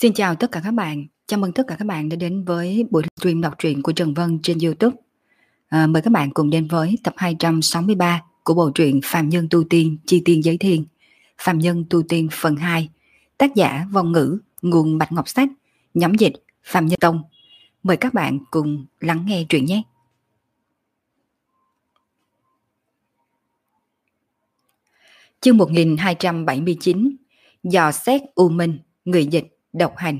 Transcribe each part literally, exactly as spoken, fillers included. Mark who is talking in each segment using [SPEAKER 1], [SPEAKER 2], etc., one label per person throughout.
[SPEAKER 1] Xin chào tất cả các bạn, chào mừng tất cả các bạn đã đến với buổi stream đọc truyện của Trần Vân trên YouTube. À, mời các bạn cùng đến với tập hai trăm sáu mươi ba của bộ truyện Phàm Nhân Tu Tiên Chi Tiên Giới Thiên, Phàm Nhân Tu Tiên phần hai, tác giả Vong Ngữ, nguồn Bạch Ngọc Sách, nhóm dịch Phàm Nhân Tông. Mời các bạn cùng lắng nghe truyện nhé. Chương một nghìn hai trăm bảy mươi chín, dò xét U Minh, người dịch độc hành.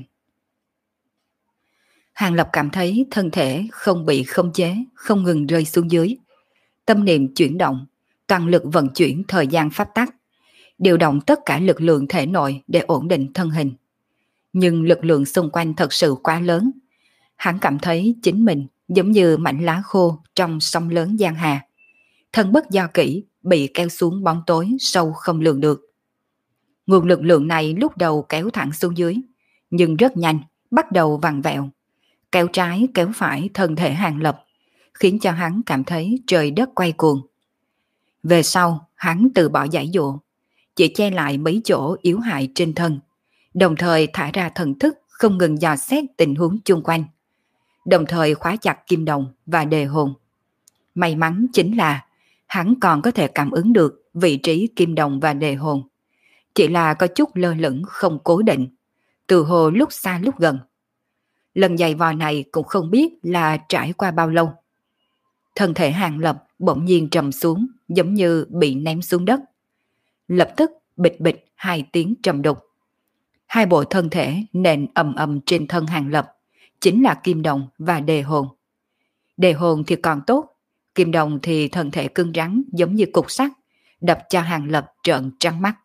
[SPEAKER 1] Hàng Lập cảm thấy thân thể không bị khống chế, không ngừng rơi xuống dưới. Tâm niệm chuyển động, toàn lực vận chuyển thời gian pháp tắc, điều động tất cả lực lượng thể nội để ổn định thân hình. Nhưng lực lượng xung quanh thật sự quá lớn. Hắn cảm thấy chính mình giống như mảnh lá khô trong sông lớn giang hà. Thân bất do kỹ, bị kéo xuống bóng tối sâu không lường được. Nguồn lực lượng này lúc đầu kéo thẳng xuống dưới, nhưng rất nhanh, bắt đầu vặn vẹo. Kéo trái kéo phải thân thể Hàng Lập, khiến cho hắn cảm thấy trời đất quay cuồng. Về sau, hắn từ bỏ giải dụ, chỉ che lại mấy chỗ yếu hại trên thân, đồng thời thả ra thần thức không ngừng dò xét tình huống chung quanh, đồng thời khóa chặt kim đồng và đề hồn. May mắn chính là hắn còn có thể cảm ứng được vị trí kim đồng và đề hồn, chỉ là có chút lơ lửng không cố định, từ hồ lúc xa lúc gần. Lần giày vò này cũng không biết là trải qua bao lâu. Thân thể Hàng Lập bỗng nhiên trầm xuống, giống như bị ném xuống đất. Lập tức bịch bịch hai tiếng trầm đục. Hai bộ thân thể nện ầm ầm trên thân Hàng Lập, chính là kim đồng và đề hồn. Đề hồn thì còn tốt, kim đồng thì thân thể cứng rắn giống như cục sắt, đập cho Hàng Lập trợn trắng mắt.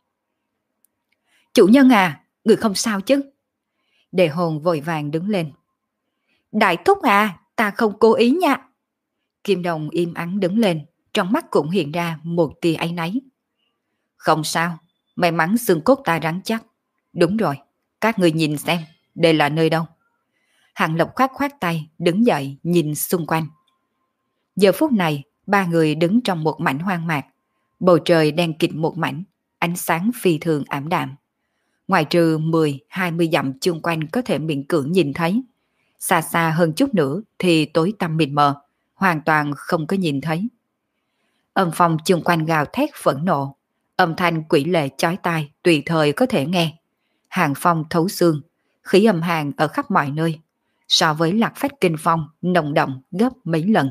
[SPEAKER 1] Chủ nhân à, người không sao chứ? Đề hồn vội vàng đứng lên. Đại thúc à, ta không cố ý nha. Kim đồng im ắng đứng lên, trong mắt cũng hiện ra một tia áy náy. Không sao, may mắn xương cốt ta rắn chắc. Đúng rồi, các người nhìn xem, đây là nơi đâu? Hàng Lập khoát khoát tay, đứng dậy nhìn xung quanh. Giờ phút này, ba người đứng trong một mảnh hoang mạc. Bầu trời đen kịt một mảnh, ánh sáng phi thường ảm đạm. Ngoài trừ mười hai mươi dặm chung quanh có thể miễn cưỡng nhìn thấy. Xa xa hơn chút nữa thì tối tăm mịt mờ, hoàn toàn không có nhìn thấy. Âm phong chung quanh gào thét phẫn nộ, âm thanh quỷ lệ chói tai tùy thời có thể nghe. Hàng phong thấu xương, khí âm hàn ở khắp mọi nơi, so với Lạc Phách Kinh Phong nồng đậm gấp mấy lần.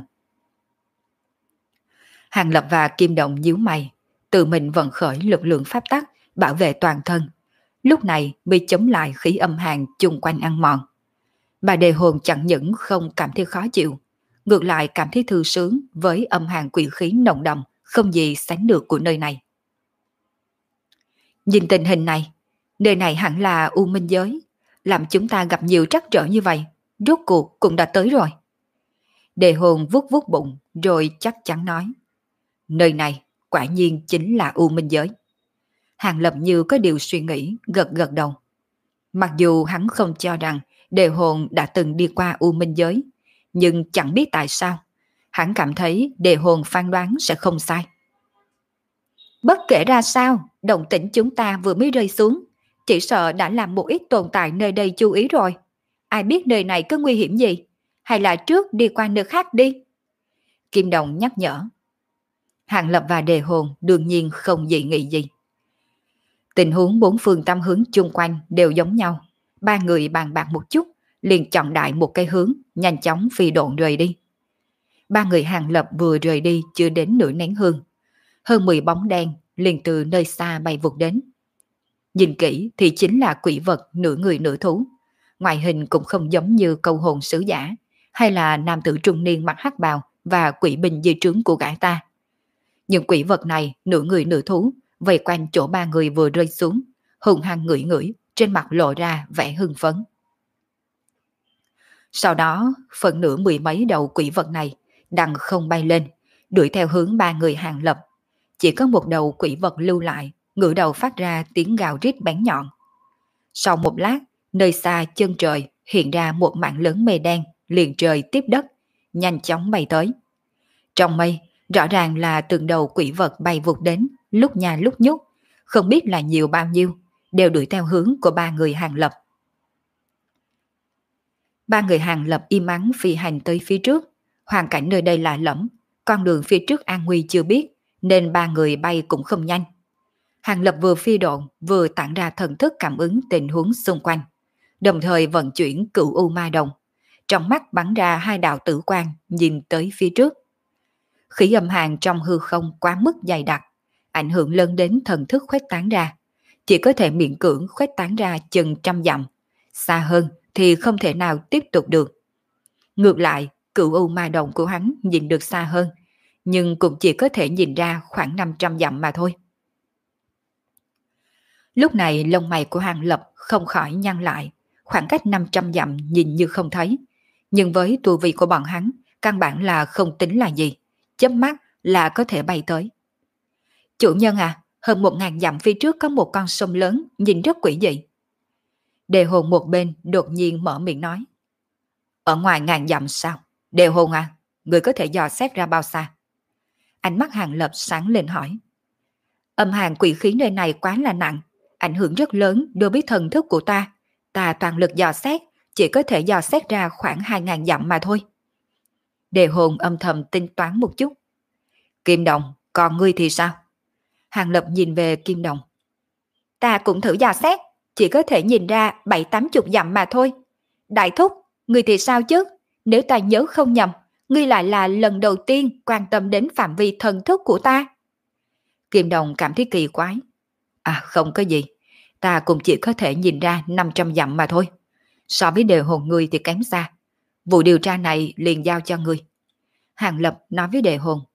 [SPEAKER 1] Hàng Lập và Kim Động nhíu mày, tự mình vận khởi lực lượng pháp tắc bảo vệ toàn thân. Lúc này mới chống lại khí âm hàn chung quanh ăn mòn. Bà đề hồn chẳng những không cảm thấy khó chịu, ngược lại cảm thấy thư sướng với âm hàn quỷ khí nồng đậm không gì sánh được của nơi này. Nhìn tình hình này, nơi này hẳn là U Minh giới, làm chúng ta gặp nhiều trắc trở như vậy, rốt cuộc cũng đã tới rồi. Đề hồn vuốt vuốt bụng rồi chắc chắn nói, nơi này quả nhiên chính là U Minh giới. Hàng Lập như có điều suy nghĩ, gật gật đầu. Mặc dù hắn không cho rằng đề hồn đã từng đi qua U Minh giới, nhưng chẳng biết tại sao, hắn cảm thấy đề hồn phán đoán sẽ không sai. Bất kể ra sao, động tĩnh chúng ta vừa mới rơi xuống, chỉ sợ đã làm một ít tồn tại nơi đây chú ý rồi. Ai biết nơi này có nguy hiểm gì, hay là trước đi qua nơi khác đi. Kim Đồng nhắc nhở. Hàng Lập và đề hồn đương nhiên không dị nghị gì. Tình huống bốn phương tám hướng chung quanh đều giống nhau. Ba người bàn bạc một chút, liền chọn đại một cái hướng, nhanh chóng phi độn rời đi. Ba người Hàng Lập vừa rời đi chưa đến nửa nén hương. Hơn mười bóng đen liền từ nơi xa bay vụt đến. Nhìn kỹ thì chính là quỷ vật nửa người nửa thú. Ngoại hình cũng không giống như câu hồn sứ giả, hay là nam tử trung niên mặc hắc bào và quỷ binh dưới trướng của gã ta. Nhưng quỷ vật này nửa người nửa thú, vây quanh chỗ ba người vừa rơi xuống, hùng hăng ngửi ngửi, trên mặt lộ ra vẻ hưng phấn. Sau đó, phần nửa mười mấy đầu quỷ vật này đằng không bay lên, đuổi theo hướng ba người Hàng Lập. Chỉ có một đầu quỷ vật lưu lại, ngửa đầu phát ra tiếng gào rít bén nhọn. Sau một lát, nơi xa chân trời hiện ra một mảng lớn mây đen, liền trời tiếp đất, nhanh chóng bay tới. Trong mây, rõ ràng là từng đầu quỷ vật bay vụt đến, lúc nha lúc nhúc, không biết là nhiều bao nhiêu, đều đuổi theo hướng của ba người Hàng Lập. Ba người Hàng Lập im ắng phi hành tới phía trước. Hoàn cảnh nơi đây lạ lẫm, con đường phía trước an nguy chưa biết, nên ba người bay cũng không nhanh. Hàng Lập vừa phi độn vừa tản ra thần thức cảm ứng tình huống xung quanh, đồng thời vận chuyển cửu u ma đồng. Trong mắt bắn ra hai đạo tử quang nhìn tới phía trước. Khí âm hàn trong hư không quá mức dày đặc, ảnh hưởng lớn đến thần thức khuếch tán ra, chỉ có thể miễn cưỡng khuếch tán ra chừng trăm dặm, xa hơn thì không thể nào tiếp tục được. Ngược lại, cửu u ma đồng của hắn nhìn được xa hơn, nhưng cũng chỉ có thể nhìn ra khoảng năm trăm dặm mà thôi. Lúc này lông mày của Hàng Lập không khỏi nhăn lại, khoảng cách năm trăm dặm nhìn như không thấy, nhưng với tu vi của bọn hắn, căn bản là không tính là gì, chớp mắt là có thể bay tới. Chủ nhân à, hơn một ngàn dặm phía trước có một con sông lớn, nhìn rất quỷ dị. Đề hồn một bên đột nhiên mở miệng nói. Ở ngoài ngàn dặm sao? Đề hồn à, người có thể dò xét ra bao xa? Ánh mắt Hàng Lập sáng lên hỏi. Âm hàn quỷ khí nơi này quá là nặng, ảnh hưởng rất lớn đối với thần thức của ta. Ta toàn lực dò xét, chỉ có thể dò xét ra khoảng hai ngàn dặm mà thôi. Đề hồn âm thầm tính toán một chút. Kim Đồng, còn ngươi thì sao? Hàng Lập nhìn về Kim Đồng. Ta cũng thử dò xét, chỉ có thể nhìn ra bảy tám chục dặm mà thôi. Đại thúc, ngươi thì sao chứ? Nếu ta nhớ không nhầm, ngươi lại là lần đầu tiên quan tâm đến phạm vi thần thức của ta. Kim Đồng cảm thấy kỳ quái. À không có gì, ta cũng chỉ có thể nhìn ra năm trăm dặm mà thôi. So với đề hồn ngươi thì kém xa. Vụ điều tra này liền giao cho ngươi. Hàng Lập nói với đề hồn.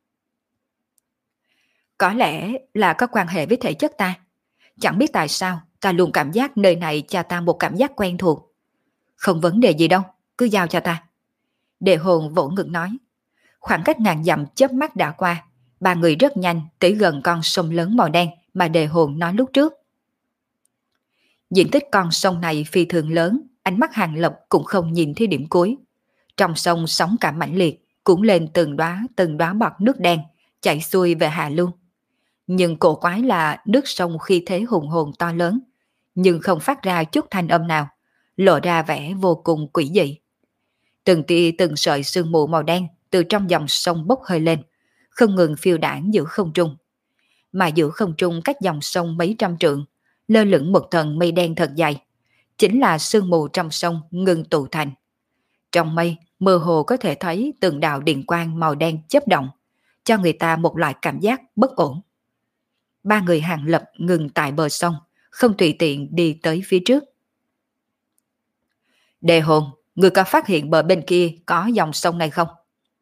[SPEAKER 1] Có lẽ là có quan hệ với thể chất ta. Chẳng biết tại sao ta luôn cảm giác nơi này cho ta một cảm giác quen thuộc. Không vấn đề gì đâu, cứ giao cho ta. Đề hồn vỗ ngực nói. Khoảng cách ngàn dặm chớp mắt đã qua, ba người rất nhanh tới gần con sông lớn màu đen mà đề hồn nói lúc trước. Diện tích con sông này phi thường lớn, ánh mắt Hàng Lập cũng không nhìn thấy điểm cuối. Trong sông sóng cả mãnh liệt, cuốn lên từng đóa từng đóa bọt nước đen, chảy xuôi về hạ lưu. Nhưng cổ quái là nước sông khi thế hùng hồn to lớn, nhưng không phát ra chút thanh âm nào, lộ ra vẻ vô cùng quỷ dị. Từng tia từng sợi sương mù màu đen từ trong dòng sông bốc hơi lên, không ngừng phiêu đãng giữa không trung. Mà giữa không trung cách dòng sông mấy trăm trượng, lơ lửng một tầng mây đen thật dày, chính là sương mù trong sông ngừng tụ thành. Trong mây, mơ hồ có thể thấy từng đạo điện quang màu đen chớp động, cho người ta một loại cảm giác bất ổn. Ba người Hàng Lập ngừng tại bờ sông, không tùy tiện đi tới phía trước. Đề hồn, người có phát hiện bờ bên kia có dòng sông này không?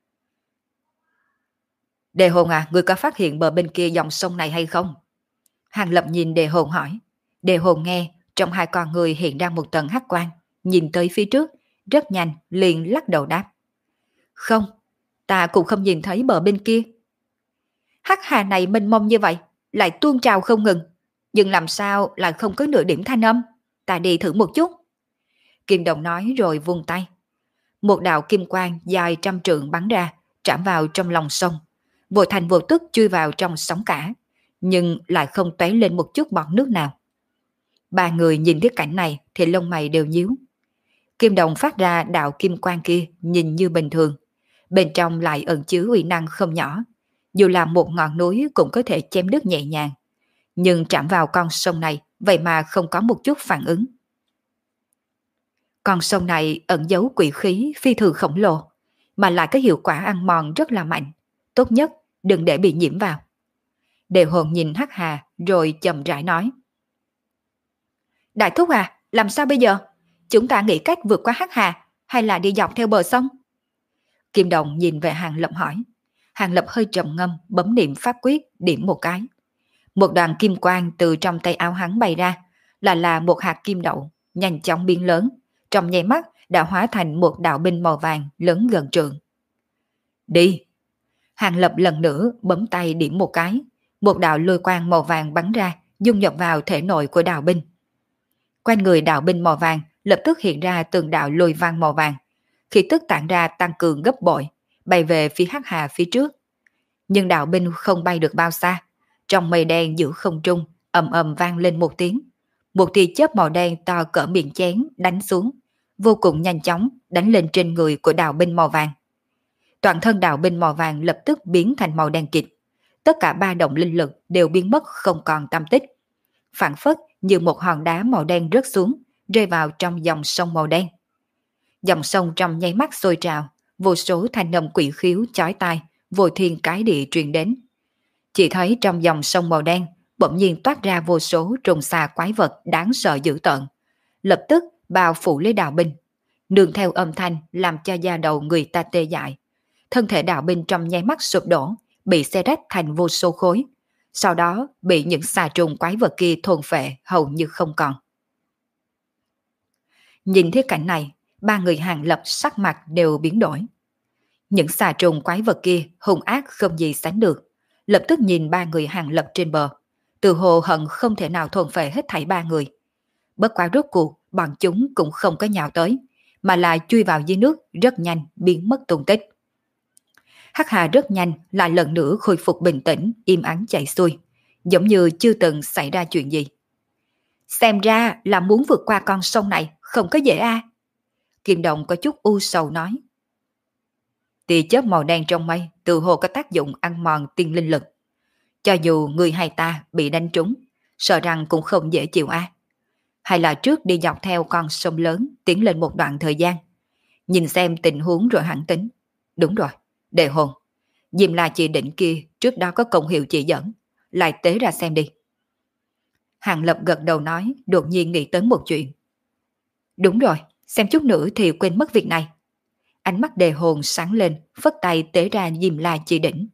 [SPEAKER 1] Đề hồn à, người có phát hiện bờ bên kia dòng sông này hay không? Hàng Lập nhìn đề hồn hỏi. Đề hồn nghe, trong hai con người hiện ra một tầng hắc quang, nhìn tới phía trước, rất nhanh liền lắc đầu đáp. Không, ta cũng không nhìn thấy bờ bên kia. Hắc hà này mênh mông như vậy, lại tuôn trào không ngừng, nhưng làm sao lại không có nửa điểm thanh âm? Ta đi thử một chút. Kim Đồng nói rồi vung tay. Một đạo kim quang dài trăm trượng bắn ra, chạm vào trong lòng sông, vô thành vô tức chui vào trong sóng cả, nhưng lại không tóe lên một chút bọt nước nào. Ba người nhìn thấy cảnh này thì lông mày đều nhíu. Kim Đồng phát ra đạo kim quang kia nhìn như bình thường, bên trong lại ẩn chứa uy năng không nhỏ, dù là một ngọn núi cũng có thể chém đứt nhẹ nhàng, nhưng chạm vào con sông này vậy mà không có một chút phản ứng. Con sông này ẩn giấu quỷ khí phi thường khổng lồ, mà lại có hiệu quả ăn mòn rất là mạnh, tốt nhất đừng để bị nhiễm vào. Đề hồn nhìn Hắc Hà rồi chậm rãi nói. Đại thúc à, làm sao bây giờ? Chúng ta nghĩ cách vượt qua Hắc Hà hay là đi dọc theo bờ sông? Kim Đồng nhìn về Hàng Lập hỏi. Hàng Lập hơi trầm ngâm, bấm niệm pháp quyết, điểm một cái. Một đoàn kim quang từ trong tay áo hắn bay ra, là là một hạt kim đậu, nhanh chóng biến lớn, trong nháy mắt đã hóa thành một đạo binh màu vàng lớn gần trượng. Đi! Hàng Lập lần nữa bấm tay điểm một cái, một đạo lôi quang màu vàng bắn ra, dung nhập vào thể nội của đạo binh. Quanh người đạo binh màu vàng lập tức hiện ra từng đạo lôi vang màu vàng, khí tức tản ra tăng cường gấp bội, bay về phía Hắc Hà phía trước. Nhưng đạo binh không bay được bao xa, trong mây đen giữa không trung ầm ầm vang lên một tiếng, một tia chớp màu đen to cỡ miệng chén đánh xuống, vô cùng nhanh chóng đánh lên trên người của đạo binh màu vàng. Toàn thân đạo binh màu vàng lập tức biến thành màu đen kịt. Tất cả ba động linh lực đều biến mất không còn tăm tích. Phản phất như một hòn đá màu đen rớt xuống, rơi vào trong dòng sông màu đen. Dòng sông trong nháy mắt sôi trào, vô số thanh âm quỷ khiếu chói tai, vô thiên cái địa truyền đến. Chỉ thấy trong dòng sông màu đen bỗng nhiên toát ra vô số trùng xà quái vật đáng sợ dữ tợn, lập tức bao phủ lấy đạo binh, nương theo âm thanh làm cho da đầu người ta tê dại. Thân thể đạo binh trong nháy mắt sụp đổ, bị xé rách thành vô số khối, sau đó bị những xà trùng quái vật kia thôn phệ hầu như không còn. Nhìn thấy cảnh này, ba người Hàng Lập sắc mặt đều biến đổi. Những xà trùng quái vật kia hung ác không gì sánh được, lập tức nhìn ba người Hàng Lập trên bờ, từ hồ hận không thể nào thôn phệ hết thảy ba người. Bất quá rốt cuộc, bọn chúng cũng không có nhào tới, mà là chui vào dưới nước rất nhanh biến mất tung tích. Hắc Hà rất nhanh lại lần nữa khôi phục bình tĩnh, im ắng chạy xuôi, giống như chưa từng xảy ra chuyện gì. Xem ra là muốn vượt qua con sông này không có dễ a. À. Kim Đồng có chút u sầu nói. Tia chớp màu đen trong mây từ hồ có tác dụng ăn mòn tiên linh lực. Cho dù người hay ta bị đánh trúng, sợ rằng cũng không dễ chịu a. À. Hay là trước đi dọc theo con sông lớn tiến lên một đoạn thời gian, nhìn xem tình huống rồi hẳn tính. Đúng rồi, Đề Hồn, Diêm La Chỉ Đỉnh kia trước đó có công hiệu chỉ dẫn, lại tế ra xem đi. Hàng Lập gật đầu nói, đột nhiên nghĩ tới một chuyện. Đúng rồi, xem chút nữa thì quên mất việc này. Ánh mắt Đề Hồn sáng lên, phất tay tế ra Diêm La Chỉ Đỉnh.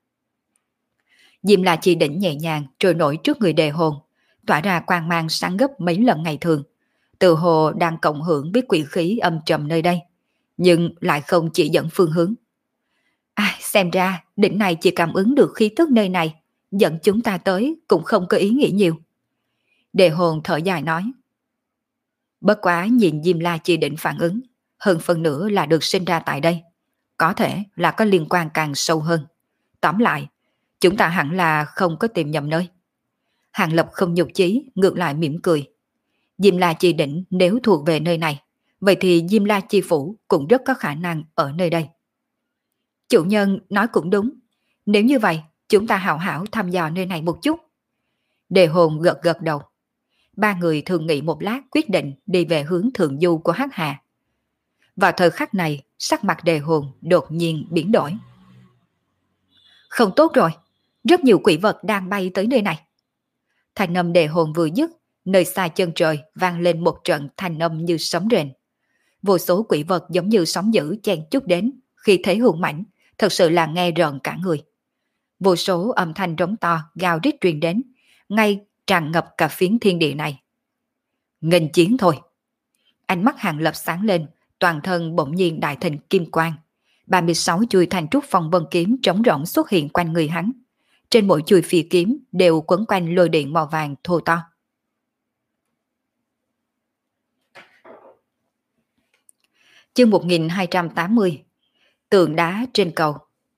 [SPEAKER 1] Diêm La Chỉ Đỉnh nhẹ nhàng trôi nổi trước người Đề Hồn, tỏa ra quang mang sáng gấp mấy lần ngày thường. Từ hồ đang cộng hưởng với quỷ khí âm trầm nơi đây, nhưng lại không chỉ dẫn phương hướng. À, xem ra đỉnh này chỉ cảm ứng được khí tức nơi này, dẫn chúng ta tới cũng không có ý nghĩ nhiều. Đề Hồn thở dài nói. Bất quá nhìn Diêm La Chỉ Đỉnh phản ứng, hơn phần nữa là được sinh ra tại đây, có thể là có liên quan càng sâu hơn. Tóm lại, chúng ta hẳn là không có tìm nhầm nơi. Hàng Lập không nhục chí, ngược lại mỉm cười. Diêm La Chi Đỉnh nếu thuộc về nơi này, vậy thì Diêm La Chi Phủ cũng rất có khả năng ở nơi đây. Chủ nhân nói cũng đúng, nếu như vậy chúng ta hảo hảo thăm dò nơi này một chút. Đề Hồn gật gật đầu. Ba người thường nghĩ một lát quyết định đi về hướng thượng du của Hắc Hà. Vào thời khắc này, sắc mặt Đề Hồn đột nhiên biến đổi. Không tốt rồi, rất nhiều quỷ vật đang bay tới nơi này. Thanh âm Đề Hồn vừa dứt, nơi xa chân trời vang lên một trận thanh âm như sấm rền. Vô số quỷ vật giống như sóng dữ chen chúc đến, khi thế hùng mãnh, thật sự là nghe rợn cả người. Vô số âm thanh rống to, gào rít truyền đến, ngay tràn ngập cả phiến thiên địa này. Nghênh chiến thôi. Ánh mắt Hàng Lập sáng lên, toàn thân bỗng nhiên đại thịnh kim quang. ba mươi sáu chuôi thanh trúc phong vân kiếm trống rỗng xuất hiện quanh người hắn. Trên mỗi chuôi phi kiếm đều quấn quanh lôi điện màu vàng thô to. Chương một nghìn hai trăm tám mươi. Tượng đá trên cầu.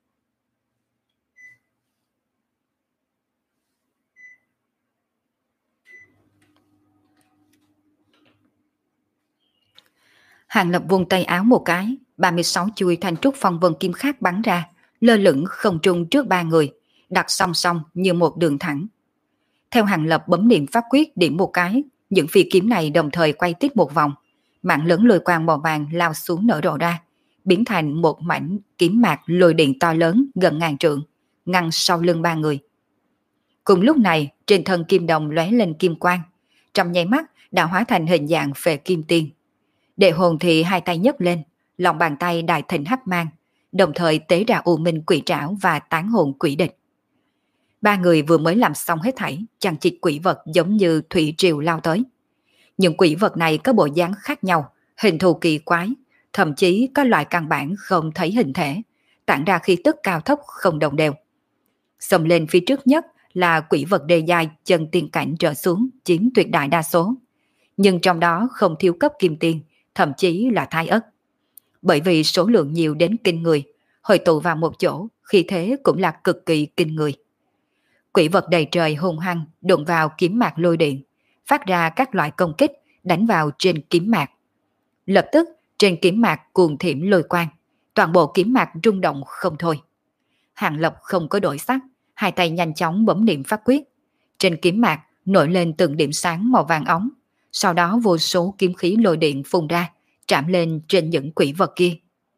[SPEAKER 1] Hàng Lập vung tay áo một cái, ba mươi sáu chuôi thanh trúc phong vân kim khác bắn ra, lơ lửng không trung trước ba người, đặt song song như một đường thẳng. Theo Hàng Lập bấm niệm pháp quyết điểm một cái, những phi kiếm này đồng thời quay tiếp một vòng, mạng lớn lôi quang màu vàng lao xuống nở rộ ra, biến thành một mảnh kiếm mạc lôi điện to lớn gần ngàn trượng, ngăn sau lưng ba người. Cùng lúc này, trên thân kim đồng lóe lên kim quang, trong nháy mắt đã hóa thành hình dạng phệ kim tiên. Đề Hồn thì hai tay nhấc lên, lòng bàn tay đại thịnh hắc mang, đồng thời tế ra U Minh Quỷ Trảo và Tán Hồn Quỷ Địch. Ba người vừa mới làm xong hết thảy, chằng chịt quỷ vật giống như thủy triều lao tới. Những quỷ vật này có bộ dáng khác nhau, hình thù kỳ quái, thậm chí có loại căn bản không thấy hình thể, tản ra khí tức cao thấp không đồng đều. Xông lên phía trước nhất là quỷ vật đề giai chân tiên cảnh trở xuống chiếm tuyệt đại đa số, nhưng trong đó không thiếu cấp kim tiên, thậm chí là thái ất. Bởi vì số lượng nhiều đến kinh người, hội tụ vào một chỗ, khi thế cũng là cực kỳ kinh người. Quỷ vật đầy trời hung hăng đụng vào kiếm mạc lôi điện, phát ra các loại công kích đánh vào trên kiếm mạc. Lập tức trên kiếm mạc cuồng thiểm lôi quang, toàn bộ kiếm mạc rung động không thôi. Hàng Lập không có đổi sắc, hai tay nhanh chóng bấm niệm pháp quyết. Trên kiếm mạc nổi lên từng điểm sáng màu vàng óng, sau đó vô số kiếm khí lôi điện phun ra, chạm lên trên những quỷ vật kia.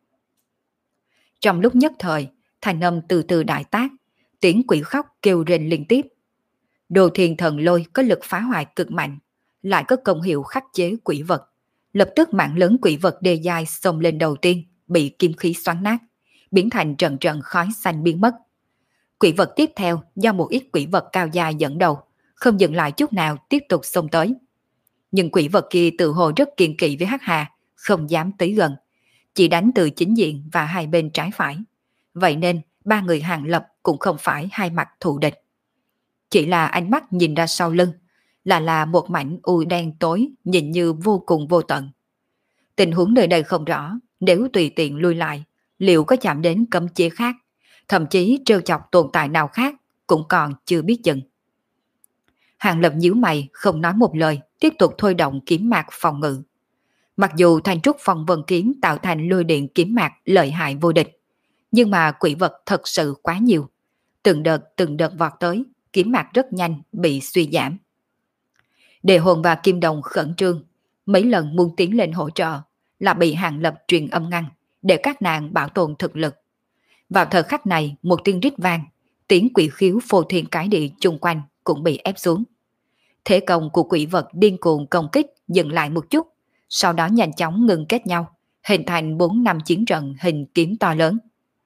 [SPEAKER 1] Trong lúc nhất thời, thanh âm từ từ đại tác, tiếng quỷ khóc kêu rền liên tiếp. Đồ Thiên Thần Lôi có lực phá hoại cực mạnh, lại có công hiệu khắc chế quỷ vật. Lập tức mạng lớn quỷ vật đề dài xông lên đầu tiên, bị kim khí xoắn nát, biến thành trận trận khói xanh biến mất. Quỷ vật tiếp theo do một ít quỷ vật cao dài dẫn đầu, không dừng lại chút nào tiếp tục xông tới. Nhưng quỷ vật kia tự hồ rất kiên kỵ với Hắc Hà, không dám tới gần, chỉ đánh từ chính diện và hai bên trái phải. Vậy nên ba người Hàng Lập cũng không phải hai mặt thù địch. Chỉ là ánh mắt nhìn ra sau lưng, là là một mảnh u đen tối nhìn như vô cùng vô tận. Tình huống nơi đây không rõ, nếu tùy tiện lui lại, liệu có chạm đến cấm chế khác, thậm chí trêu chọc tồn tại nào khác cũng còn chưa biết chừng. Hàng Lập nhíu mày không nói một lời, tiếp tục thôi động kiếm mạc phòng ngự. Mặc dù thanh trúc phong vân kiếm tạo thành lôi điện kiếm mạc lợi hại vô địch, nhưng mà quỷ vật thật sự quá nhiều. Từng đợt từng đợt vọt tới, kiếm mạc rất nhanh bị suy giảm. Đề Hồn và Kim Đồng khẩn trương, mấy lần muốn tiến lên hỗ trợ, là bị Hàng Lập truyền âm ngăn, để các nàng bảo tồn thực lực. Vào thời khắc này, một tiếng rít vang, tiếng quỷ khiếu phô thiên cái địa chung quanh cũng bị ép xuống. Thế công của quỷ vật điên cuồng công kích dừng lại một chút, sau đó nhanh chóng ngừng kết nhau, hình thành bốn năm chiến trận hình kiếm to lớn.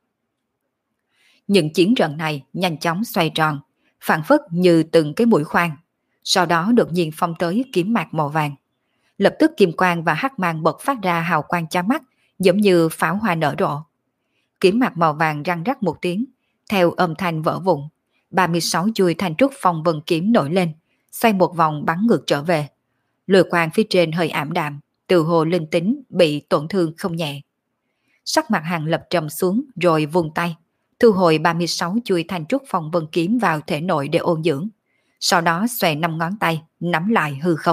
[SPEAKER 1] Những chiến trận này nhanh chóng xoay tròn, phản phất như từng cái mũi khoan, sau đó đột nhiên phong tới kiếm mạc màu vàng. Lập tức kim quang và hắc mang bật phát ra hào quang chói mắt, giống như pháo hoa nở rộ. Kiếm mạc màu vàng răng rắc một tiếng, theo âm thanh vỡ vụn, ba mươi sáu chuôi thanh trúc phong vân kiếm nổi lên, xoay một vòng bắn ngược trở về. Lôi quang phía trên hơi ảm đạm, từ hồ linh tính bị tổn thương không nhẹ. Sắc mặt Hàng Lập trầm xuống rồi vùng tay, thu hồi ba mươi sáu chuôi thanh trúc phong vân kiếm vào thể nội để ôn dưỡng. Sau đó xòe năm ngón tay, nắm lại hư không.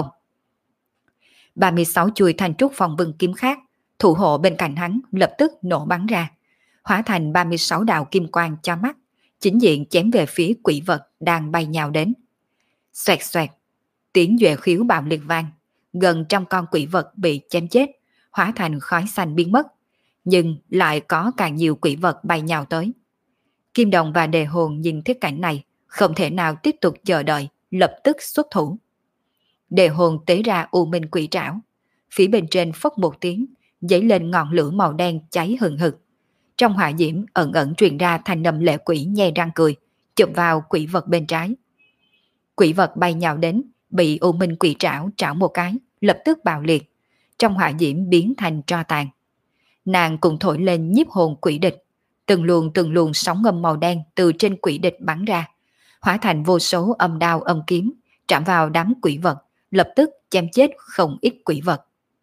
[SPEAKER 1] ba mươi sáu chuôi thanh trúc phong vân kiếm khác, thủ hộ bên cạnh hắn lập tức nổ bắn ra, hóa thành ba mươi sáu đạo kim quang cho mắt, chính diện chém về phía quỷ vật đang bay nhào đến. Xoẹt xoẹt, tiếng duệ khiếu bạo liệt vang, gần trăm con quỷ vật bị chém chết, hóa thành khói xanh biến mất, nhưng lại có càng nhiều quỷ vật bay nhào tới. Kim Đồng và Đề Hồn nhìn thấy cảnh này, không thể nào tiếp tục chờ đợi, lập tức xuất thủ. Đề Hồn tế ra U Minh Quỷ Trảo, phía bên trên phốc một tiếng, dấy lên ngọn lửa màu đen cháy hừng hực. Trong hỏa diễm ẩn ẩn truyền ra thanh âm lệ quỷ nhe răng cười, chụp vào quỷ vật bên trái. Quỷ vật bay nhào đến, bị U Minh Quỷ Trảo trảo một cái, lập tức bạo liệt, trong hỏa diễm biến thành tro tàn. Nàng cùng thổi lên nhiếp hồn quỷ địch, từng luồng từng luồng sóng âm màu đen từ trên quỷ địch bắn ra, hóa thành vô số âm đao âm kiếm, chạm vào đám quỷ vật, lập tức chém chết không ít quỷ vật.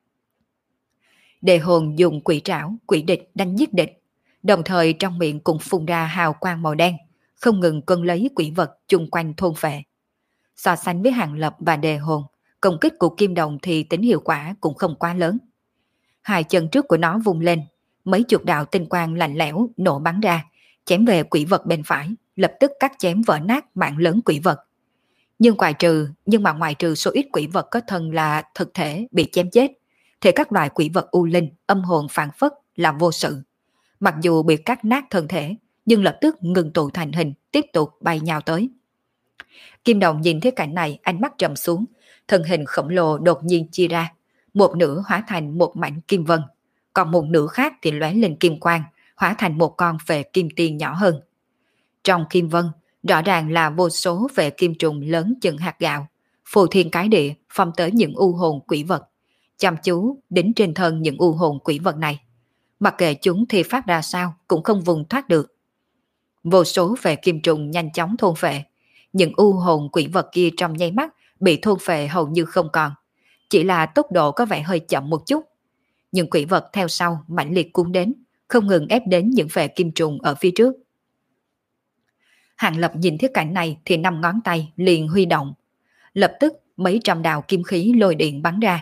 [SPEAKER 1] Đề Hồn dùng quỷ trảo, quỷ địch đánh giết địch, đồng thời trong miệng cũng phun ra hào quang màu đen, không ngừng cân lấy quỷ vật chung quanh thôn phệ. So sánh với Hàng Lập và Đề Hồn, công kích của Kim Đồng thì tính hiệu quả cũng không quá lớn. Hai chân trước của nó vung lên, mấy chục đạo tinh quang lạnh lẽo nổ bắn ra, chém về quỷ vật bên phải, lập tức cắt chém vỡ nát mạng lớn quỷ vật. Nhưng ngoại trừ, nhưng mà ngoại trừ số ít quỷ vật có thân là thực thể bị chém chết, thì các loại quỷ vật u linh, âm hồn phản phất là vô sự. Mặc dù bị cắt nát thân thể, nhưng lập tức ngừng tụ thành hình, tiếp tục bay nhào tới. Kim Đồng nhìn thấy cảnh này, ánh mắt trầm xuống, thân hình khổng lồ đột nhiên chia ra, một nửa hóa thành một mảnh kim vân, còn một nửa khác thì lóe lên kim quang, hóa thành một con phệ kim tiên nhỏ hơn. Trong kim vân, rõ ràng là vô số phệ kim trùng lớn chừng hạt gạo, phù thiên cái địa phong tới những u hồn quỷ vật, chăm chú đính trên thân những u hồn quỷ vật này. Mặc kệ chúng thì phát ra sao cũng không vùng thoát được. Vô số phệ kim trùng nhanh chóng thôn phệ, những u hồn quỷ vật kia trong nháy mắt bị thôn phệ hầu như không còn, chỉ là tốc độ có vẻ hơi chậm một chút. Những quỷ vật theo sau mãnh liệt cuốn đến, không ngừng ép đến những phệ kim trùng ở phía trước. Hàng Lập nhìn thấy cảnh này thì năm ngón tay liền huy động, lập tức mấy trăm đạo kim khí lôi điện bắn ra,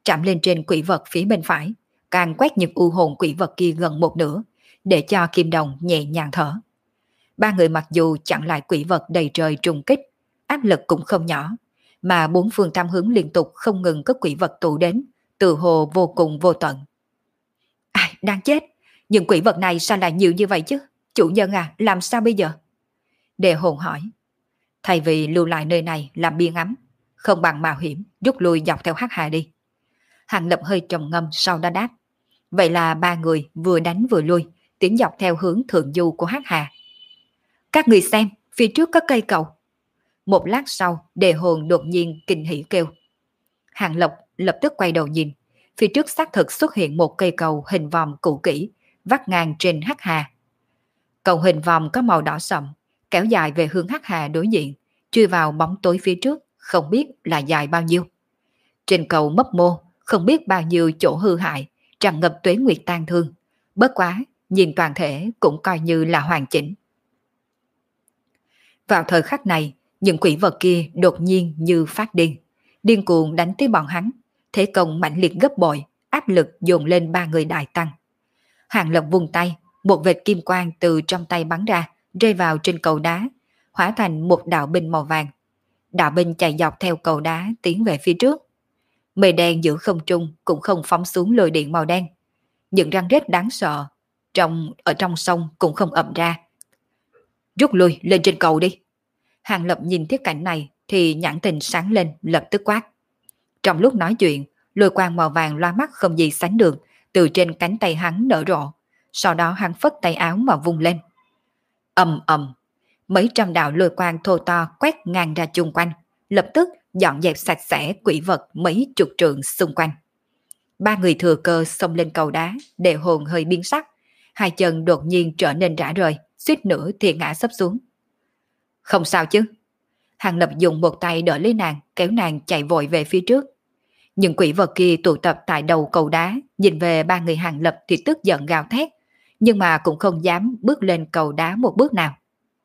[SPEAKER 1] chạm lên trên quỷ vật phía bên phải, càng quét những u hồn quỷ vật kia gần một nửa, để cho Kim Đồng nhẹ nhàng thở. Ba người mặc dù chặn lại quỷ vật đầy trời trùng kích, áp lực cũng không nhỏ, mà bốn phương tam hướng liên tục không ngừng có quỷ vật tụ đến, từ hồ vô cùng vô tận. Ai, đang chết, những quỷ vật này sao lại nhiều như vậy chứ? Chủ nhân à, làm sao bây giờ? Đề hồn hỏi. Thay vì lưu lại nơi này làm biên ấm, không bằng mạo hiểm rút lui dọc theo Hắc Hà đi. Hàng Lập hơi trầm ngâm sau đó đáp. Vậy là ba người vừa đánh vừa lui, tiến dọc theo hướng thượng du của Hắc Hà. Các người xem, phía trước có cây cầu. Một lát sau, Đề hồn đột nhiên kinh hỉ kêu. Hàng Lập lập tức quay đầu nhìn, phía trước xác thực xuất hiện một cây cầu hình vòm cũ kỹ, vắt ngang trên Hắc Hà. Cầu hình vòm có màu đỏ sậm, kéo dài về hướng Hắc Hà đối diện, chui vào bóng tối phía trước, không biết là dài bao nhiêu. Trên cầu mấp mô, không biết bao nhiêu chỗ hư hại, tràn ngập tuế nguyệt tan thương. Bất quá, nhìn toàn thể cũng coi như là hoàn chỉnh. Vào thời khắc này, những quỷ vật kia đột nhiên như phát điên, điên cuồng đánh tới bọn hắn, thế công mạnh liệt gấp bội, áp lực dồn lên ba người đại tăng. Hàng Lập vung tay, một vệt kim quang từ trong tay bắn ra, rơi vào trên cầu đá, hóa thành một đạo binh màu vàng. Đạo binh chạy dọc theo cầu đá tiến về phía trước. Mây đen giữa không trung cũng không phóng xuống lôi điện màu đen. Những răng rết đáng sợ trong ở trong sông cũng không ập ra. Rút lui lên trên cầu đi. Hàng Lập nhìn thấy cảnh này thì nhãn tình sáng lên, lập tức quát. Trong lúc nói chuyện, lôi quang màu vàng loa mắt không gì sánh được từ trên cánh tay hắn nở rộ. Sau đó hắn phất tay áo mà vung lên. Ầm ầm, mấy trăm đạo lôi quang thô to quét ngang ra chung quanh, lập tức dọn dẹp sạch sẽ quỷ vật mấy chục trượng xung quanh. Ba người thừa cơ xông lên cầu đá, Đề hồn hơi biến sắc, hai chân đột nhiên trở nên rã rời, suýt nữa thì ngã sấp xuống. Không sao chứ? Hàng Lập dùng một tay đỡ lấy nàng, kéo nàng chạy vội về phía trước. Những quỷ vật kia tụ tập tại đầu cầu đá, nhìn về ba người Hàng Lập thì tức giận gào thét, nhưng mà cũng không dám bước lên cầu đá một bước nào.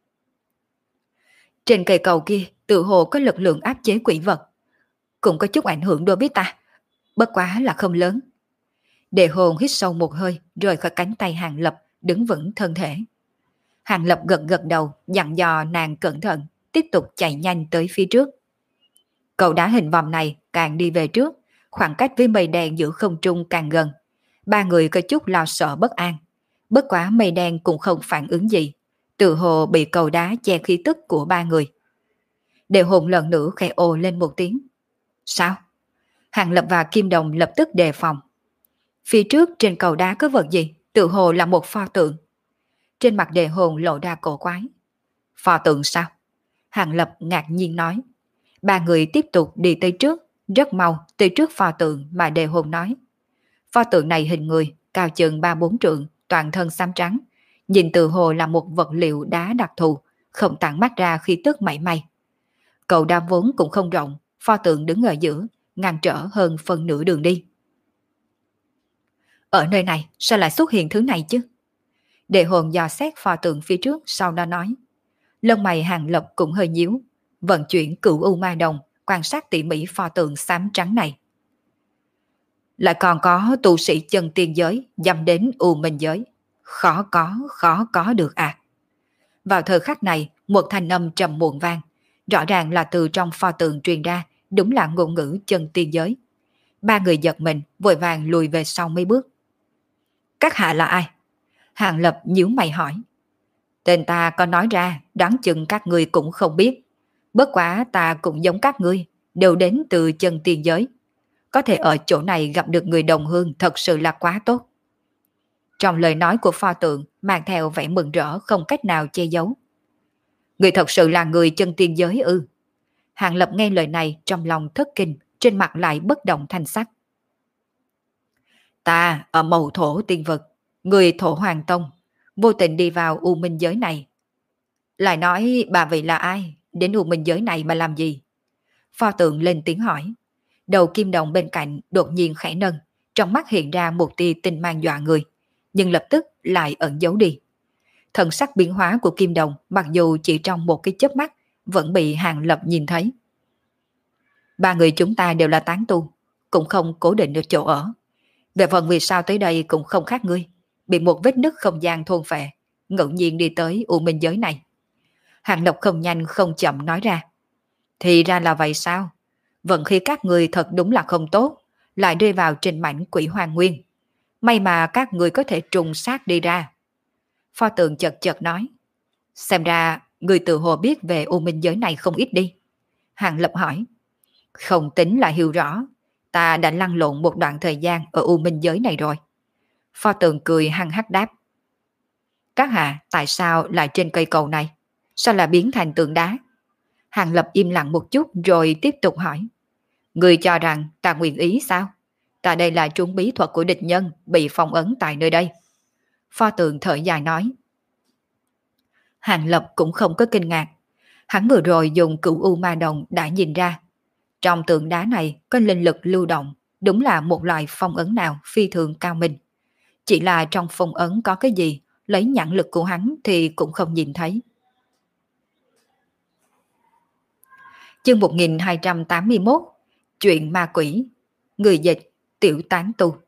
[SPEAKER 1] Trên cây cầu kia tự hồ có lực lượng áp chế quỷ vật, cũng có chút ảnh hưởng đối với ta, bất quá là không lớn. Đề hồn hít sâu một hơi, rời khỏi cánh tay Hàng Lập, đứng vững thân thể. Hàng Lập gật gật đầu, dặn dò nàng cẩn thận, tiếp tục chạy nhanh tới phía trước. Cầu đá hình vòm này càng đi về trước, khoảng cách với mây đen giữa không trung càng gần. Ba người có chút lo sợ bất an. Bất quá mây đen cũng không phản ứng gì, tự hồ bị cầu đá che khí tức của ba người. Đề hồn lần nữa khẽ ồ lên một tiếng. Sao? Hàng Lập và Kim Đồng lập tức đề phòng. Phía trước trên cầu đá có vật gì? Tự hồ là một pho tượng. Trên mặt Đề hồn lộ ra cổ quái. Pho tượng sao? Hàng Lập ngạc nhiên nói. Ba người tiếp tục đi tới trước, rất mau tới trước pho tượng mà Đề hồn nói. Pho tượng này hình người, cao chừng ba bốn trượng, toàn thân xám trắng, nhìn từ hồ là một vật liệu đá đặc thù, không tản mắt ra khí tức mảy may. Cầu đá vốn cũng không rộng, pho tượng đứng ở giữa, ngăn trở hơn phần nửa đường đi. Ở nơi này sao lại xuất hiện thứ này chứ? Đề hồn dò xét pho tượng phía trước, sau đó nói. Lông mày Hàng Lập cũng hơi nhíu, vận chuyển cửu u ma đồng, quan sát tỉ mỉ pho tượng xám trắng này. Lại còn có tu sĩ chân tiên giới dám đến U Minh giới. Khó có, khó có được à. Vào thời khắc này, một thanh âm trầm muộn vang, rõ ràng là từ trong pho tượng truyền ra, đúng là ngôn ngữ chân tiên giới. Ba người giật mình, vội vàng lùi về sau mấy bước. Các hạ là ai? Hàng Lập nhíu mày hỏi. Tên ta có nói ra, đoán chừng các ngươi cũng không biết. Bất quá ta cũng giống các ngươi, đều đến từ chân tiên giới. Có thể ở chỗ này gặp được người đồng hương thật sự là quá tốt. Trong lời nói của pho tượng mang theo vẻ mừng rỡ không cách nào che giấu. Người thật sự là người chân tiên giới ư? Hàng Lập nghe lời này trong lòng thất kinh, trên mặt lại bất động thanh sắc. Ta ở mầu thổ tiên vực, người thổ hoàng tông, vô tình đi vào U Minh giới này. Lại nói bà vị là ai? Đến U Minh giới này mà làm gì? Pho tượng lên tiếng hỏi. Đầu Kim Đồng bên cạnh đột nhiên khẽ nâng, trong mắt hiện ra một tia tinh mang dọa người, nhưng lập tức lại ẩn giấu đi. Thần sắc biến hóa của Kim Đồng mặc dù chỉ trong một cái chớp mắt vẫn bị Hàng Lập nhìn thấy. Ba người chúng ta đều là tán tu, cũng không cố định được chỗ ở. Về phần vì sao tới đây cũng không khác ngươi, bị một vết nứt không gian thôn phệ, ngẫu nhiên đi tới U Minh giới này. Hàng Lập không nhanh không chậm nói ra. Thì ra là vậy sao? Vận khí các người thật đúng là không tốt, lại rơi vào trên mảnh quỷ hoàng nguyên. May mà các người có thể trùng sát đi ra. Pho tượng chật chật nói. Xem ra người tự hồ biết về U Minh giới này không ít đi. Hàng Lập hỏi. Không tính là hiểu rõ, ta đã lăn lộn một đoạn thời gian ở U Minh giới này rồi. Pho tượng cười hăng hắc đáp. Các hạ tại sao lại trên cây cầu này? Sao lại biến thành tượng đá? Hàng Lập im lặng một chút rồi tiếp tục hỏi. Người cho rằng ta nguyện ý sao? Ta đây là trúng bí thuật của địch nhân bị phong ấn tại nơi đây. Pho tượng thở dài nói. Hàng Lập cũng không có kinh ngạc. Hắn vừa rồi dùng cửu u ma đồng đã nhìn ra. Trong tượng đá này có linh lực lưu động, đúng là một loại phong ấn nào phi thường cao minh. Chỉ là trong phong ấn có cái gì, lấy nhãn lực của hắn thì cũng không nhìn thấy. Chương một nghìn hai trăm tám mươi mốt. Chuyện ma quỷ. Người dịch Tiểu Tán Tu.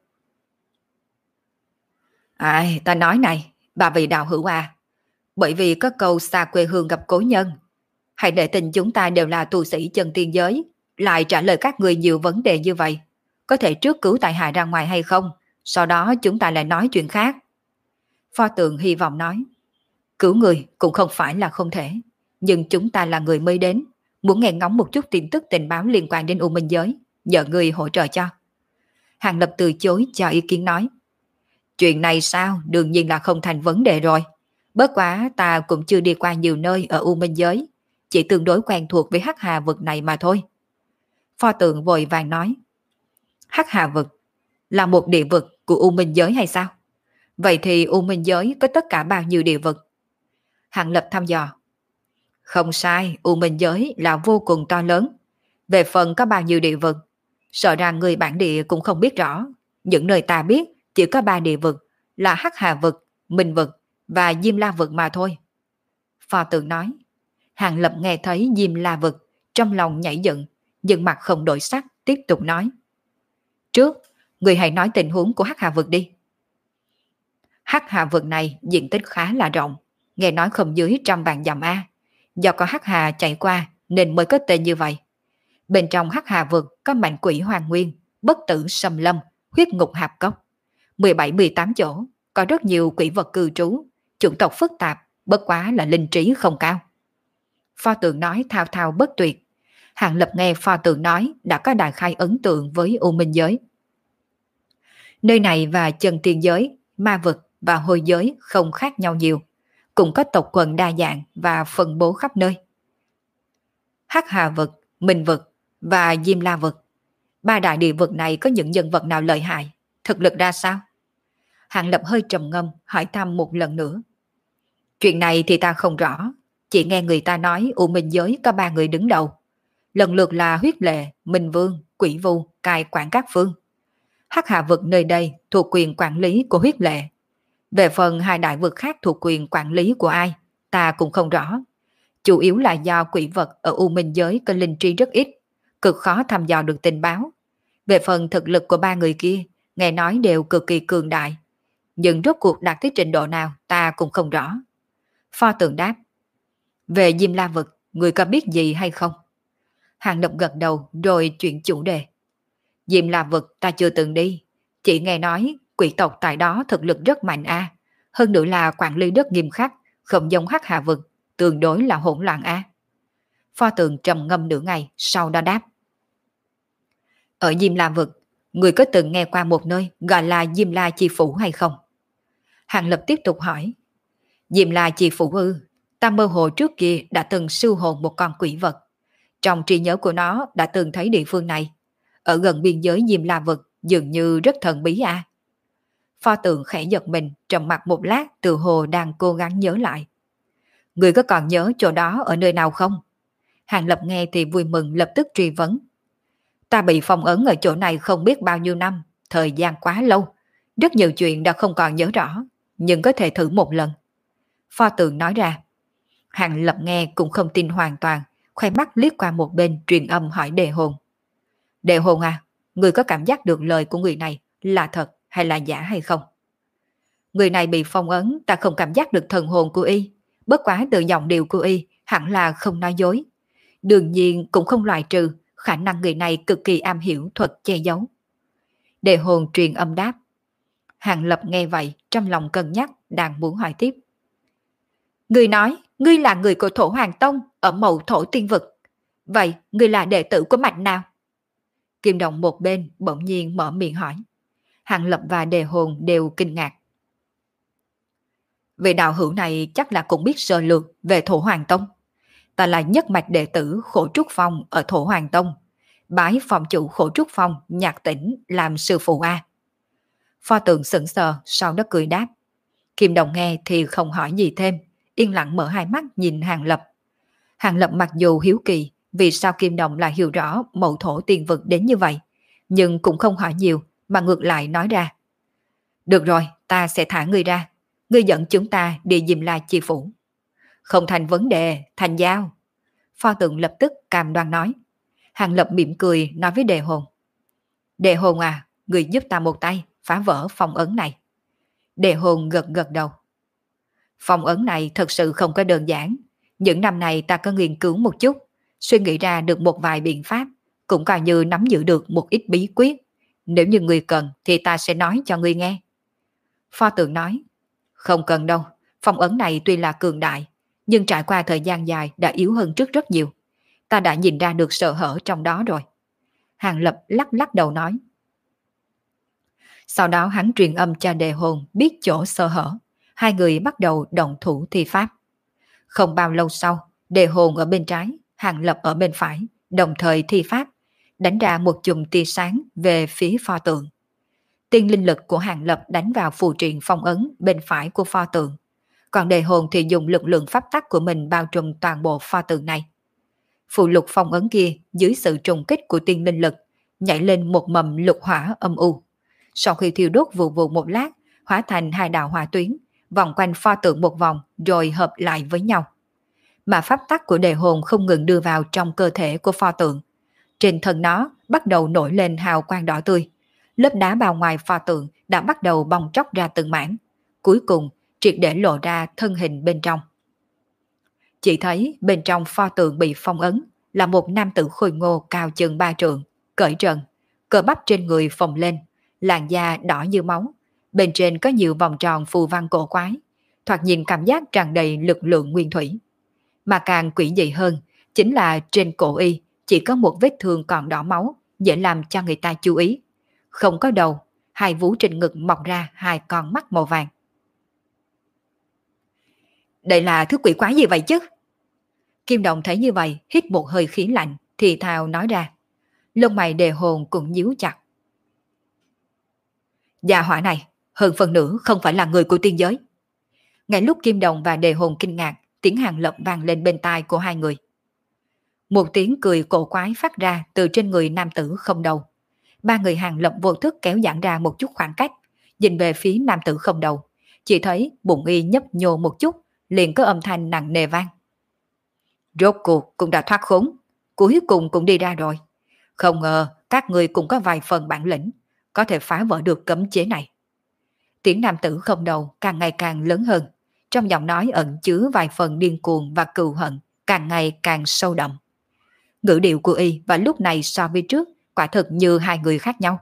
[SPEAKER 1] Ai, ta nói này, bà vị đạo hữu à, bởi vì có câu xa quê hương gặp cố nhân. Hãy để tình chúng ta đều là tu sĩ chân tiên giới, lại trả lời các người nhiều vấn đề như vậy. Có thể trước cứu tại hạ ra ngoài hay không? Sau đó chúng ta lại nói chuyện khác. Pho tượng hy vọng nói. Cứu người cũng không phải là không thể, nhưng chúng ta là người mới đến, muốn nghe ngóng một chút tin tức tình báo liên quan đến U Minh giới, nhờ người hỗ trợ cho. Hàng Lập từ chối cho ý kiến nói. Chuyện này sao, đương nhiên là không thành vấn đề rồi. Bớt quá ta cũng chưa đi qua nhiều nơi ở U Minh giới, chỉ tương đối quen thuộc với Hắc Hà vực này mà thôi. Pho tượng vội vàng nói. Hắc Hà vực là một địa vực của U Minh giới hay sao? Vậy thì U Minh giới có tất cả bao nhiêu địa vực? Hàng Lập thăm dò. Không sai, U Minh giới là vô cùng to lớn. Về phần có bao nhiêu địa vực, sợ rằng người bản địa cũng không biết rõ. Những nơi ta biết chỉ có ba địa vực là Hắc Hà vực, Minh vực và Diêm La vực mà thôi. Pho tượng nói. Hàng Lập nghe thấy Diêm La vực, trong lòng nhảy dựng, nhưng mặt không đổi sắc, tiếp tục nói. Trước, người hãy nói tình huống của Hắc Hà vực đi. Hắc Hà vực này diện tích khá là rộng, nghe nói không dưới trăm vạn dặm A. Do có Hắc Hà chạy qua nên mới có tên như vậy. Bên trong Hắc Hà vực có mạnh quỷ hoàng nguyên, bất tử xâm lâm, huyết ngục hạp cốc. mười bảy mười tám chỗ, có rất nhiều quỷ vật cư trú, chủng tộc phức tạp, bất quá là linh trí không cao. Pho tượng nói thao thao bất tuyệt. Hàng Lập nghe pho tượng nói đã có đại khai ấn tượng với U Minh giới. Nơi này và chân tiên giới, ma vực và hôi giới không khác nhau nhiều, cũng có tộc quần đa dạng và phân bố khắp nơi. Hắc Hà vực, Minh vực và Diêm La vực, ba đại địa vực này có những nhân vật nào lợi hại, thực lực ra sao? Hàng Lập hơi trầm ngâm hỏi thăm một lần nữa. Chuyện này thì ta không rõ, chỉ nghe người ta nói U Minh giới có ba người đứng đầu, lần lượt là Huyết Lệ, Minh Vương, Quỷ Vu, cai quản các phương. Hắc Hà vực nơi đây thuộc quyền quản lý của Huyết Lệ. Về phần hai đại vực khác thuộc quyền quản lý của ai, ta cũng không rõ. Chủ yếu là do quỷ vật ở U Minh giới có linh trí rất ít, cực khó thăm dò được tình báo. Về phần thực lực của ba người kia, nghe nói đều cực kỳ cường đại, nhưng rốt cuộc đạt tới trình độ nào ta cũng không rõ. Pho tượng đáp. Về Diêm La vực, người có biết gì hay không? Hàng Lập gật đầu rồi chuyển chủ đề. Diêm La vực ta chưa từng đi, chỉ nghe nói quỷ tộc tại đó thực lực rất mạnh a, hơn nữa là quản lý rất nghiêm khắc, không giống Hắc Hà vực, tương đối là hỗn loạn a. Pho tượng trầm ngâm nửa ngày, sau đó đáp. Ở Diêm La vực, người có từng nghe qua một nơi gọi là Diêm La Chi Phủ hay không? Hàng Lập tiếp tục hỏi. Diêm La Chi Phủ ư? Ta mơ hồ trước kia đã từng siêu hồn một con quỷ vật. Trong trí nhớ của nó đã từng thấy địa phương này. Ở gần biên giới Diêm La vực dường như rất thần bí a. Pho tượng khẽ giật mình, trầm mặt một lát, tự hồ đang cố gắng nhớ lại. Người có còn nhớ chỗ đó ở nơi nào không? Hàng Lập nghe thì vui mừng lập tức truy vấn. Ta bị phong ấn ở chỗ này không biết bao nhiêu năm, thời gian quá lâu. Rất nhiều chuyện đã không còn nhớ rõ, nhưng có thể thử một lần. Pho tượng nói ra. Hàng Lập nghe cũng không tin hoàn toàn, khoe mắt liếc qua một bên truyền âm hỏi Đề Hồn. Đề Hồn à, người có cảm giác được lời của người này là thật hay là giả hay không? Người này bị phong ấn, ta không cảm giác được thần hồn của y. Bất quá từ giọng điệu của y, hẳn là không nói dối. Đương nhiên cũng không loại trừ khả năng người này cực kỳ am hiểu thuật che giấu. Đề hồn truyền âm đáp. Hàng Lập nghe vậy, trong lòng cân nhắc, đang muốn hỏi tiếp. Ngươi nói, ngươi là người của Thổ Hoàng Tông ở Mậu Thổ Tiên Vực. Vậy, ngươi là đệ tử của mạch nào? Kim Đồng một bên bỗng nhiên mở miệng hỏi. Hàng Lập và Đề hồn đều kinh ngạc. Vị đạo hữu này chắc là cũng biết sơ lược về Thổ Hoàng Tông. Ta là nhất mạch đệ tử Khổ Trúc Phong ở Thổ Hoàng Tông. Bái phòng chủ Khổ Trúc Phong Nhạc Tĩnh làm sư phụ A. Pho tượng sững sờ, sau đó cười đáp. Kim Đồng nghe thì không hỏi gì thêm, yên lặng mở hai mắt nhìn Hàng Lập. Hàng Lập mặc dù hiếu kỳ vì sao Kim Đồng lại hiểu rõ Mậu Thổ Tiên Vực đến như vậy, nhưng cũng không hỏi nhiều mà ngược lại nói ra. Được rồi, ta sẽ thả ngươi ra. Ngươi dẫn chúng ta đi Diêm La Chi Phủ. Không thành vấn đề, thành giao. Pho tượng lập tức cam đoan nói. Hàng Lập mỉm cười nói với Đề hồn. Đề hồn à, ngươi giúp ta một tay phá vỡ phong ấn này. Đề hồn gật gật đầu. Phong ấn này thật sự không có đơn giản. Những năm này ta có nghiên cứu một chút, suy nghĩ ra được một vài biện pháp, cũng coi như nắm giữ được một ít bí quyết. Nếu như ngươi cần thì ta sẽ nói cho ngươi nghe. Pho tượng nói. Không cần đâu, phong ấn này tuy là cường đại, nhưng trải qua thời gian dài đã yếu hơn trước rất nhiều. Ta đã nhìn ra được sợ hở trong đó rồi. Hàng Lập lắc lắc đầu nói. Sau đó hắn truyền âm cho Đề hồn biết chỗ sơ hở. Hai người bắt đầu động thủ thi pháp. Không bao lâu sau, Đề hồn ở bên trái, Hàng Lập ở bên phải, đồng thời thi pháp, đánh ra một chùm tia sáng về phía pho tượng. Tiên linh lực của Hàng Lập đánh vào phù triện phong ấn bên phải của pho tượng. Còn Đề hồn thì dùng lực lượng pháp tắc của mình bao trùm toàn bộ pho tượng này. Phù lục phong ấn kia dưới sự trùng kích của tiên linh lực nhảy lên một mầm lục hỏa âm u. Sau khi thiêu đốt vụ vụ một lát, hóa thành hai đạo hỏa tuyến, vòng quanh pho tượng một vòng rồi hợp lại với nhau. Mà pháp tắc của Đề hồn không ngừng đưa vào trong cơ thể của pho tượng. Trên thân nó bắt đầu nổi lên hào quang đỏ tươi. Lớp đá bao ngoài pho tượng đã bắt đầu bong tróc ra từng mảng. Cuối cùng triệt để lộ ra thân hình bên trong. Chỉ thấy bên trong pho tượng bị phong ấn là một nam tử khôi ngô cao chừng ba trượng, cởi trần, cơ bắp trên người phồng lên, làn da đỏ như máu, bên trên có nhiều vòng tròn phù văn cổ quái, thoạt nhìn cảm giác tràn đầy lực lượng nguyên thủy. Mà càng quỷ dị hơn, chính là trên cổ y chỉ có một vết thương còn đỏ máu, dễ làm cho người ta chú ý. Không có đầu, hai vú trên ngực mọc ra hai con mắt màu vàng. Đây là thứ quỷ quái gì vậy chứ? Kim Đồng thấy như vậy, hít một hơi khí lạnh, thì thào nói ra. Lông mày Đề hồn cũng nhíu chặt. Gia hỏa này, hơn phần nửa không phải là người của tiên giới. Ngay lúc Kim Đồng và Đề hồn kinh ngạc, tiếng Hàng Lập vang lên bên tai của hai người. Một tiếng cười cổ quái phát ra từ trên người nam tử không đầu. Ba người Hàng Lập vô thức kéo giãn ra một chút khoảng cách, nhìn về phía nam tử không đầu. Chỉ thấy bụng y nhấp nhô một chút, liền có âm thanh nặng nề vang. Rốt cuộc cũng đã thoát khốn, cuối cùng cũng đi ra rồi. Không ngờ các người cũng có vài phần bản lĩnh, có thể phá vỡ được cấm chế này. Tiếng nam tử không đầu càng ngày càng lớn hơn, trong giọng nói ẩn chứa vài phần điên cuồng và cừu hận, càng ngày càng sâu đậm. Ngữ điệu của y và lúc này so với trước quả thực như hai người khác nhau.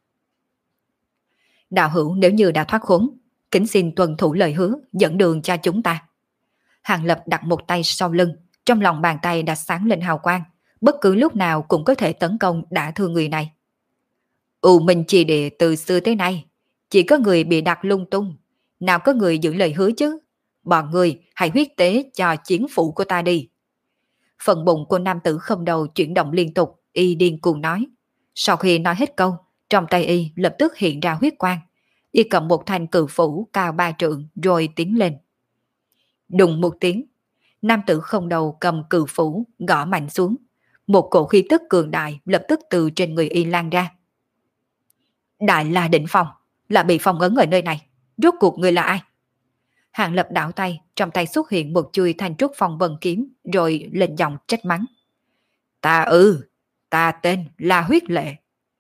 [SPEAKER 1] Đạo hữu nếu như đã thoát khốn, kính xin tuân thủ lời hứa dẫn đường cho chúng ta. Hàng Lập đặt một tay sau lưng, trong lòng bàn tay đã sáng lên hào quang, bất cứ lúc nào cũng có thể tấn công đả thương người này. U Minh Chi Địa từ xưa tới nay, chỉ có người bị đặt lung tung, nào có người giữ lời hứa chứ. Bọn người hãy huyết tế cho chiến phủ của ta đi. Phần bụng của nam tử không đầu chuyển động liên tục, y điên cuồng nói. Sau khi nói hết câu, trong tay y lập tức hiện ra huyết quang. Y cầm một thanh cự phủ cao ba trượng rồi tiến lên. Đùng một tiếng, nam tử không đầu cầm cự phủ gõ mạnh xuống. Một cổ khí tức cường đại lập tức từ trên người y lan ra. Đại La Định Phong là bị phong ấn ở nơi này. Rốt cuộc người là ai? Hàng Lập đảo tay, trong tay xuất hiện một chuôi thanh trúc phong vân kiếm, rồi lên giọng trách mắng. Ta ư, ta tên là Huyết Lệ.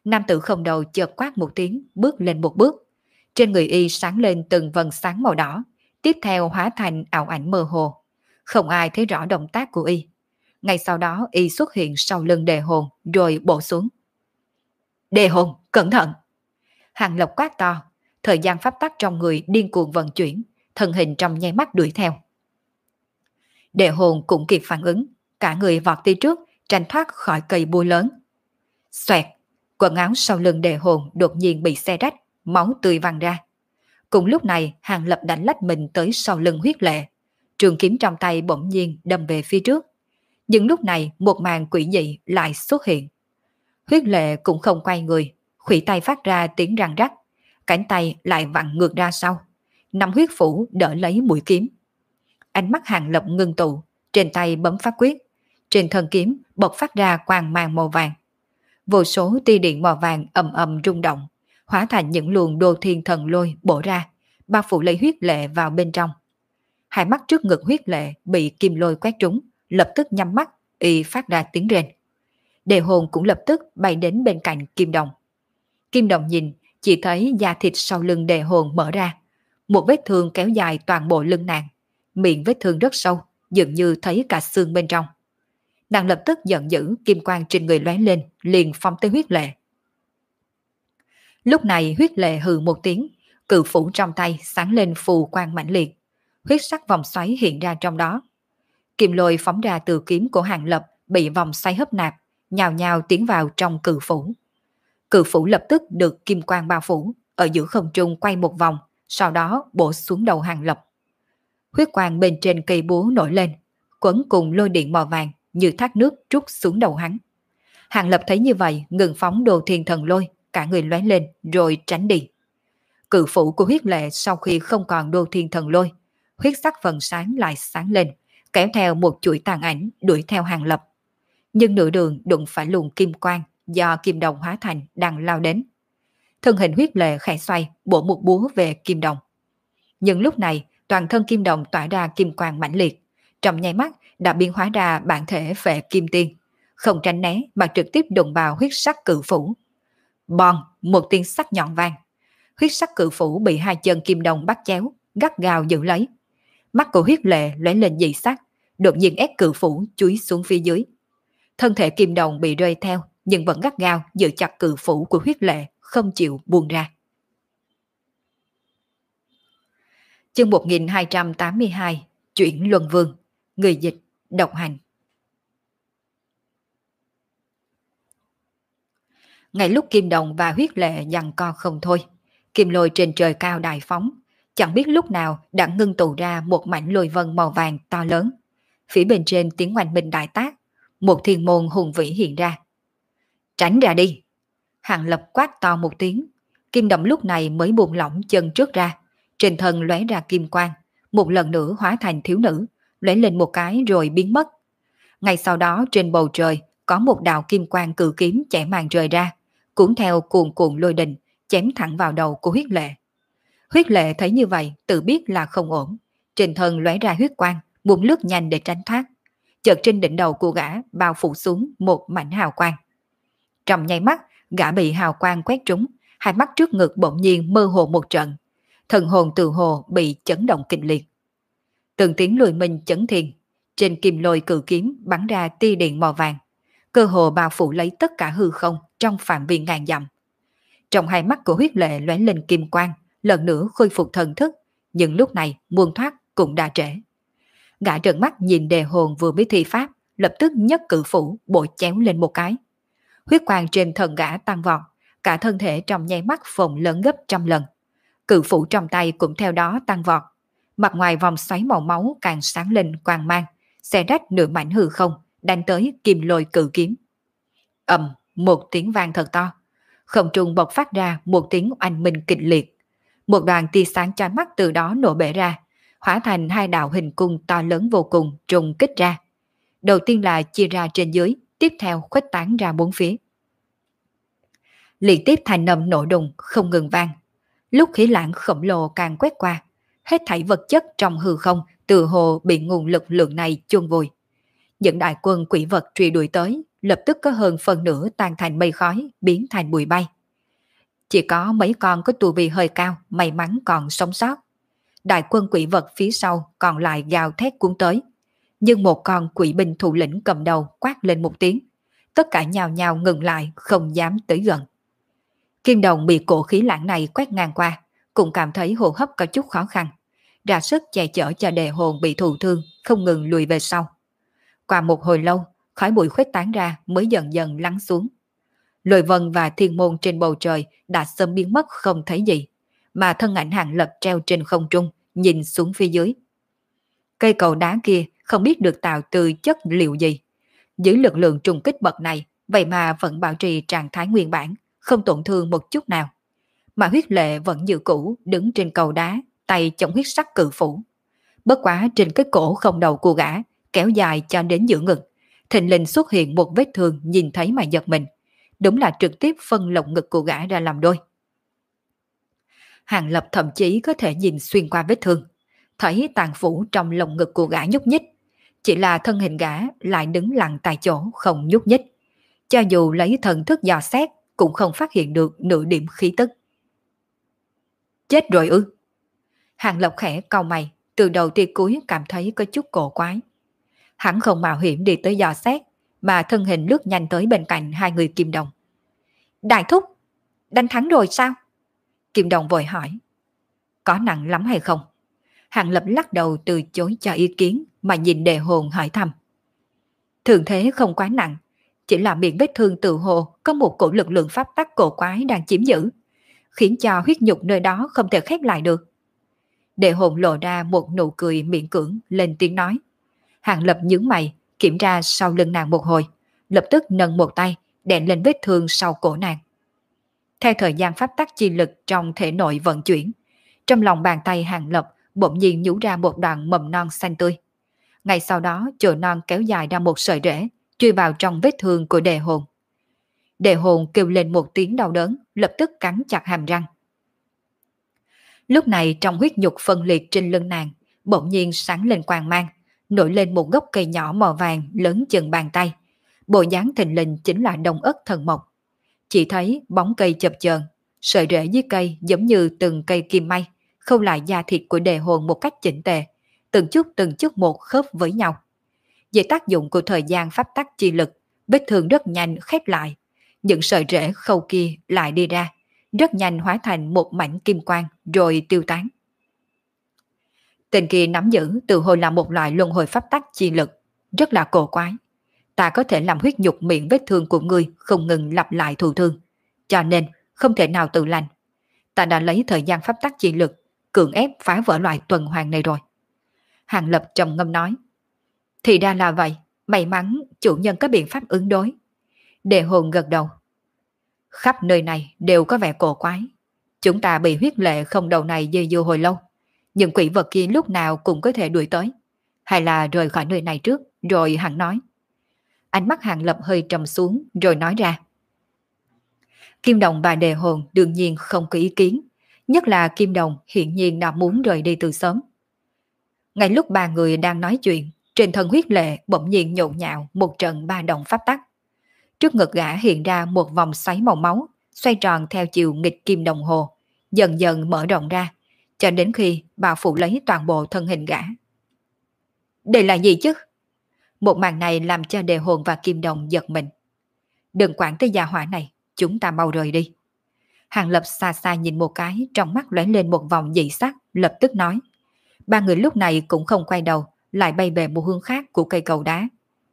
[SPEAKER 1] Nam tử không đầu chợt quát một tiếng, bước lên một bước. Trên người y sáng lên từng vầng sáng màu đỏ, tiếp theo hóa thành ảo ảnh mơ hồ. Không ai thấy rõ động tác của y. Ngay sau đó y xuất hiện sau lưng đề hồn rồi bổ xuống. Đề hồn, cẩn thận! Hàng Lập quát to, thời gian pháp tắc trong người điên cuồng vận chuyển, thân hình trong nháy mắt đuổi theo. Đề hồn cũng kịp phản ứng, cả người vọt đi trước, tranh thoát khỏi cây búa lớn. Xoẹt, quần áo sau lưng đề hồn đột nhiên bị xé rách, máu tươi văng ra. Cùng lúc này, Hàng Lập đánh lách mình tới sau lưng huyết lệ. Trường kiếm trong tay bỗng nhiên đâm về phía trước. Nhưng lúc này một màn quỷ dị lại xuất hiện. Huyết lệ cũng không quay người, khuỷu tay phát ra tiếng răng rắc, cánh tay lại vặn ngược ra sau, nắm huyết phủ đỡ lấy mũi kiếm. Ánh mắt Hàng Lập ngưng tụ, trên tay bấm pháp quyết, trên thân kiếm bộc phát ra quang mang màu vàng. Vô số tia điện màu vàng ầm ầm rung động, hóa thành những luồng đô thiên thần lôi bổ ra, bao phủ lấy huyết lệ vào bên trong. Hai mắt trước ngực huyết lệ bị kim lôi quét trúng, lập tức nhắm mắt, y phát ra tiếng rên. Đề hồn cũng lập tức bay đến bên cạnh Kim Đồng. Kim Đồng nhìn, chỉ thấy da thịt sau lưng đề hồn mở ra, một vết thương kéo dài toàn bộ lưng nàng, miệng vết thương rất sâu, dường như thấy cả xương bên trong. Nàng lập tức giận dữ, kim quang trên người lóe lên, liền phóng tới huyết lệ. Lúc này huyết lệ hừ một tiếng, cự phủ trong tay sáng lên phù quang mãnh liệt, huyết sắc vòng xoáy hiện ra trong đó. Kim lôi phóng ra từ kiếm của Hàng Lập bị vòng xoáy hấp nạp, nhào nhào tiến vào trong cự phủ. Cự phủ lập tức được kim quang bao phủ, ở giữa không trung quay một vòng, sau đó bổ xuống đầu Hàng Lập. Huyết quang bên trên cây búa nổi lên, quấn cùng lôi điện màu vàng như thác nước trút xuống đầu hắn. Hàng Lập thấy như vậy, ngừng phóng đồ thiên thần lôi, cả người lóe lên rồi tránh đi. Cự phủ của huyết lệ sau khi không còn đô thiên thần lôi, huyết sắc phần sáng lại sáng lên, kéo theo một chuỗi tàn ảnh đuổi theo Hàng Lập. Nhưng nửa đường đụng phải luồng kim quang do Kim Đồng hóa thành đang lao đến. Thân hình huyết lệ khẽ xoay, bổ một búa về Kim Đồng. Nhưng lúc này, toàn thân Kim Đồng tỏa ra kim quang mãnh liệt, trong nháy mắt đã biến hóa ra bản thể Phệ Kim Tiên, không tránh né mà trực tiếp đụng vào huyết sắc cự phủ. Bòn, một tiếng sắc nhọn vang. Huyết sắc cự phủ bị hai chân Kim Đồng bắt chéo, gắt gao giữ lấy. Mắt của huyết lệ lóe lên dị sắc, đột nhiên ép cự phủ chúi xuống phía dưới. Thân thể Kim Đồng bị rơi theo, nhưng vẫn gắt gao giữ chặt cự phủ của huyết lệ, không chịu buông ra. Chương một nghìn hai trăm tám mươi hai, Chuyển Luân Vương, người dịch, độc hành. Ngay lúc Kim Đồng và huyết lệ giằng co không thôi, kim lôi trên trời cao đại phóng, chẳng biết lúc nào đã ngưng tụ ra một mảnh lôi vân màu vàng to lớn. Phía bên trên tiếng oanh minh đại tác, một thiên môn hùng vĩ hiện ra. Tránh ra đi! Hàng Lập quát to một tiếng, Kim Đồng lúc này mới buông lỏng chân trước ra, trên thân lóe ra kim quang, một lần nữa hóa thành thiếu nữ, lóe lên một cái rồi biến mất. Ngay sau đó trên bầu trời có một đạo kim quang cự kiếm chẻ màn rời ra, cuốn theo cuồn cuộn lôi đình, chém thẳng vào đầu của huyết lệ. Huyết lệ thấy như vậy tự biết là không ổn, trên thân lóe ra huyết quang, muốn lướt nhanh để tránh thoát. Chợt trên đỉnh đầu của gã bao phủ xuống một mảnh hào quang. Trong nháy mắt, gã bị hào quang quét trúng, hai mắt trước ngực bỗng nhiên mơ hồ một trận. Thần hồn từ hồ bị chấn động kịch liệt. Từng tiếng lùi minh chấn thiên, trên kim lôi cự kiếm bắn ra tia điện màu vàng, cơ hồ bao phủ lấy tất cả hư không trong phạm vi ngàn dặm. Trong hai mắt của huyết lệ lóe lên kim quang, lần nữa khôi phục thần thức, nhưng lúc này muốn thoát cũng đã trễ. Gã trợn mắt nhìn đề hồn vừa biết thi pháp, lập tức nhấc cự phủ bổ chéo lên một cái. Huyết quang trên thân gã tăng vọt, cả thân thể trong nháy mắt phồng lớn gấp trăm lần. Cự phủ trong tay cũng theo đó tăng vọt. Mặt ngoài vòng xoáy màu máu càng sáng lên quang mang, xé rách nửa mảnh hư không, đánh tới kim lôi cự kiếm. Ầm, một tiếng vang thật to. Không trung bộc phát ra một tiếng oanh minh kịch liệt. Một đoàn tia sáng chói mắt từ đó nổ bể ra, hóa thành hai đạo hình cung to lớn vô cùng trùng kích ra. Đầu tiên là chia ra trên dưới, tiếp theo khuếch tán ra bốn phía. Liên tiếp thành âm nổ đùng không ngừng vang. Lúc khí lãng khổng lồ càng quét qua, hết thảy vật chất trong hư không từ hồ bị nguồn lực lượng này chôn vùi. Những đại quân quỷ vật truy đuổi tới, lập tức có hơn phần nửa tan thành mây khói, biến thành bụi bay. Chỉ có mấy con có tu vi hơi cao, may mắn còn sống sót. Đại quân quỷ vật phía sau còn lại gào thét cuốn tới. Nhưng một con quỷ binh thủ lĩnh cầm đầu quát lên một tiếng. Tất cả nhào nhào ngừng lại, không dám tới gần. Kim Đồng bị cổ khí lãng này quét ngang qua, cũng cảm thấy hô hấp có chút khó khăn. Ra sức che chở cho đề hồn bị thụ thương, không ngừng lùi về sau. Qua một hồi lâu, khói bụi khuếch tán ra mới dần dần lắng xuống. Lôi vân và thiên môn trên bầu trời đã sớm biến mất không thấy gì, mà thân ảnh Hàng Lập treo trên không trung, nhìn xuống phía dưới. Cây cầu đá kia không biết được tạo từ chất liệu gì. Dưới lực lượng trùng kích bậc này, vậy mà vẫn bảo trì trạng thái nguyên bản, không tổn thương một chút nào. Mà huyết lệ vẫn như cũ, đứng trên cầu đá, tay chống huyết sắc cự phủ. Bất quá trên cái cổ không đầu của gã, kéo dài cho đến giữa ngực, thình lình xuất hiện một vết thương nhìn thấy mà giật mình. Đúng là trực tiếp phân lồng ngực của gã ra làm đôi. Hàng Lập thậm chí có thể nhìn xuyên qua vết thương, thấy tàn phủ trong lồng ngực của gã nhúc nhích. Chỉ là thân hình gã lại đứng lặng tại chỗ không nhúc nhích. Cho dù lấy thần thức dò xét cũng không phát hiện được nửa điểm khí tức. Chết rồi ư? Hàng Lập khẽ cau mày, từ đầu tia cuối cảm thấy có chút cổ quái. Hắn không mạo hiểm đi tới dò xét, mà thân hình lướt nhanh tới bên cạnh hai người Kim Đồng. Đại thúc, đánh thắng rồi sao? Kim Đồng vội hỏi. Có nặng lắm hay không? Hàng Lập lắc đầu từ chối cho ý kiến, mà nhìn đề hồn hỏi thăm. Thường thế không quá nặng, chỉ là miệng vết thương tự hồ có một cổ lực lượng pháp tắc cổ quái đang chiếm giữ, khiến cho huyết nhục nơi đó không thể khép lại được. Đề hồn lộ ra một nụ cười miễn cưỡng, lên tiếng nói. Hàng Lập nhướng mày, kiểm tra sau lưng nàng một hồi, lập tức nâng một tay, đè lên vết thương sau cổ nàng. Theo thời gian pháp tắc chi lực trong thể nội vận chuyển, trong lòng bàn tay Hàng Lập bỗng nhiên nhú ra một đoạn mầm non xanh tươi. Ngay sau đó chồi non kéo dài ra một sợi rễ, chui vào trong vết thương của đề hồn. Đề hồn kêu lên một tiếng đau đớn, lập tức cắn chặt hàm răng. Lúc này trong huyết nhục phân liệt trên lưng nàng, bỗng nhiên sáng lên quang mang, nổi lên một gốc cây nhỏ màu vàng lớn chừng bàn tay. Bộ dáng thình lình chính là đông ất thần mộc. Chỉ thấy bóng cây chập chờn, sợi rễ dưới cây giống như từng cây kim may, khâu lại da thịt của đề hồn một cách chỉnh tề, từng chút từng chút một khớp với nhau. Dưới tác dụng của thời gian pháp tắc chi lực, vết thương rất nhanh khép lại. Những sợi rễ khâu kia lại đi ra, rất nhanh hóa thành một mảnh kim quang rồi tiêu tán. Tên kia nắm giữ tự hồi là một loại luân hồi pháp tắc chi lực, rất là cổ quái. Ta có thể làm huyết nhục miệng vết thương của ngươi không ngừng lặp lại thụ thương, cho nên không thể nào tự lành. Ta đã lấy thời gian pháp tắc chi lực cưỡng ép phá vỡ loại tuần hoàn này rồi. Hàng Lập trầm ngâm nói. Thì ra là vậy, may mắn chủ nhân có biện pháp ứng đối. Đề hồn gật đầu. Khắp nơi này đều có vẻ cổ quái. Chúng ta bị huyết lệ không đầu này dây dưa hồi lâu, nhưng quỷ vật kia lúc nào cũng có thể đuổi tới. Hay là rời khỏi nơi này trước, rồi hắn nói. Ánh mắt Hàng Lập hơi trầm xuống, rồi nói ra. Kim Đồng và Đề hồn đương nhiên không có ý kiến, nhất là Kim Đồng hiển nhiên đã muốn rời đi từ sớm. Ngay lúc ba người đang nói chuyện, trên thân huyết lệ bỗng nhiên nhộn nhạo một trận ba động pháp tắc. Trước ngực gã hiện ra một vòng xoáy màu máu, xoay tròn theo chiều nghịch kim đồng hồ, dần dần mở rộng ra, cho đến khi bao phủ lấy toàn bộ thân hình gã. Đây là gì chứ? Một màn này làm cho Đề hồn và Kim Đồng giật mình. Đừng quản tới gia hỏa này, chúng ta mau rời đi. Hàng Lập xa xa nhìn một cái, trong mắt lóe lên một vòng dị sắc, lập tức nói. Ba người lúc này cũng không quay đầu, lại bay về một hướng khác của cây cầu đá.